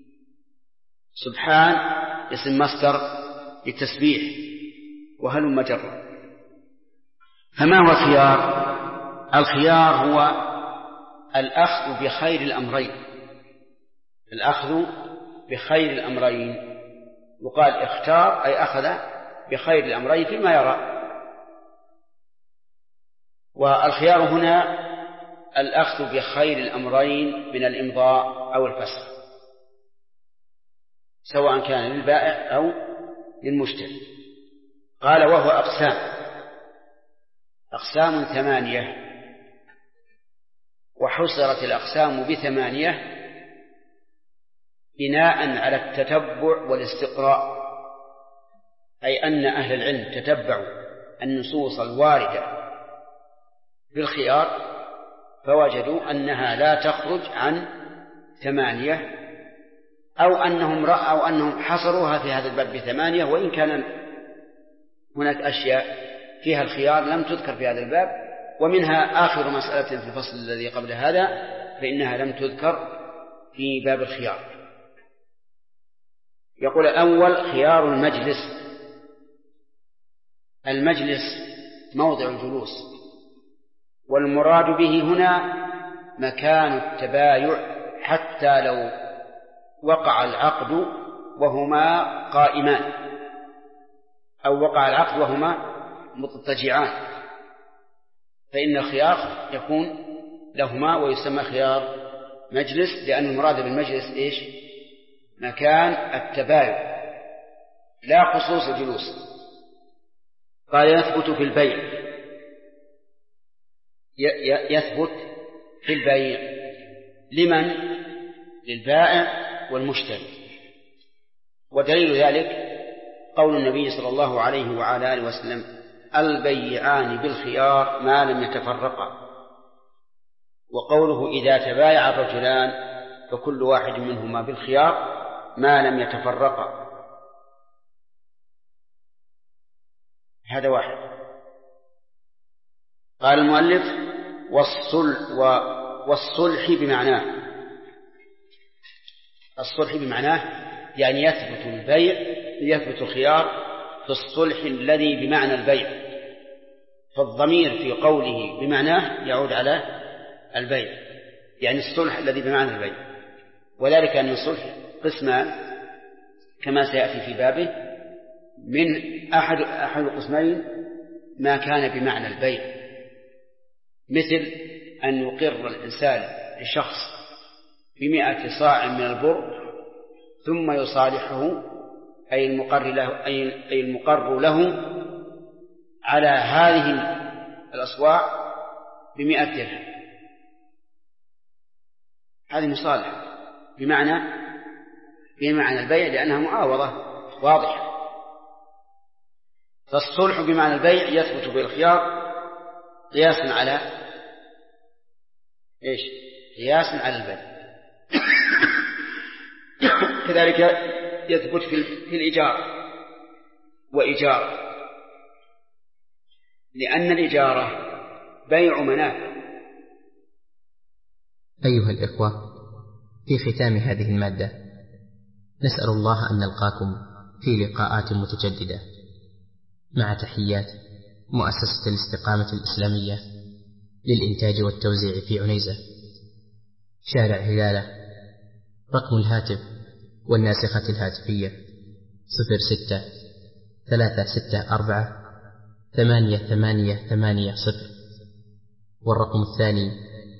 سبحان اسم مصدر للتسبيح، وهلم جرا. فما هو الخيار؟ الخيار هو الأخذ بخير الأمرين، الأخذ بخير الأمرين. يقال اختار أي أخذ بخير الأمرين فيما يرى. والخيار هنا الأخذ بخير الأمرين من الإمضاء أو الفسخ، سواء كان للبائع أو للمشتري. قال وهو أقسام 8، وحصرت الأقسام ب8 بناء على التتبع والاستقراء، أي أن أهل العلم تتبعوا النصوص الواردة في الخيار فوجدوا أنها لا تخرج عن 8، أو أنهم حصروها في هذا الباب ب8، وإن كان هناك أشياء فيها الخيار لم تذكر في هذا الباب، ومنها آخر مسألة في الفصل الذي قبل هذا فإنها لم تذكر في باب الخيار. يقول الأول خيار المجلس. المجلس موضع الجلوس، والمراد به هنا مكان التبايع حتى لو وقع العقد وهما قائمان أو وقع العقد وهما مضطجعان، فإن الخيار يكون لهما ويسمى خيار مجلس، لأن المراد بالمجلس إيش؟ مكان التبايع لا خصوص الجلوس. قال يثبت في البيع، يثبت في البيع لمن؟ للبائع والمشتري. ودليل ذلك قول النبي صلى الله عليه وعلى آله وسلم: البيعان بالخيار ما لم يتفرقا. وقوله: إذا تبايع الرجلان فكل واحد منهما بالخيار ما لم يتفرقا. هذا واحد. قال المؤلف: والصلح بمعناه. الصلح بمعناه يعني يثبت البيع، يثبت الخيار في الصلح الذي بمعنى البيع، فالضمير في قوله بمعناه يعود على البيع، يعني الصلح الذي بمعنى البيع. وذلك أن الصلح قسمان كما سيأتي في بابه، من أحد القسمين ما كان بمعنى البيع، مثل أن يقر الإنسان لشخص ب100 صاع من البر ثم يصالحه أي المقر له على هذه الأصواع ب100 درهم. هذه مصالحة بمعنى البيع لأنها معاوضة واضحة. فالصلح بمعنى البيع يثبت بالخيار قياسا على إيش؟ قياسا على البيع. كذلك يثبت في الإيجار وإيجار، لأن الإجارة بيع منافع. أيها الإخوة، في ختام هذه المادة نسأل الله أن نلقاكم في لقاءات متجددة، مع تحيات مؤسسة الاستقامة الإسلامية للإنتاج والتوزيع في عنيزة، شارع هلالة. رقم الهاتف والناسخة الهاتفية 06-364-8880، والرقم الثاني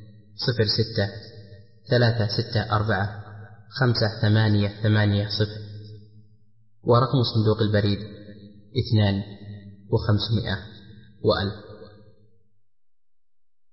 06-364-5880، ورقم صندوق البريد 2500 و1000.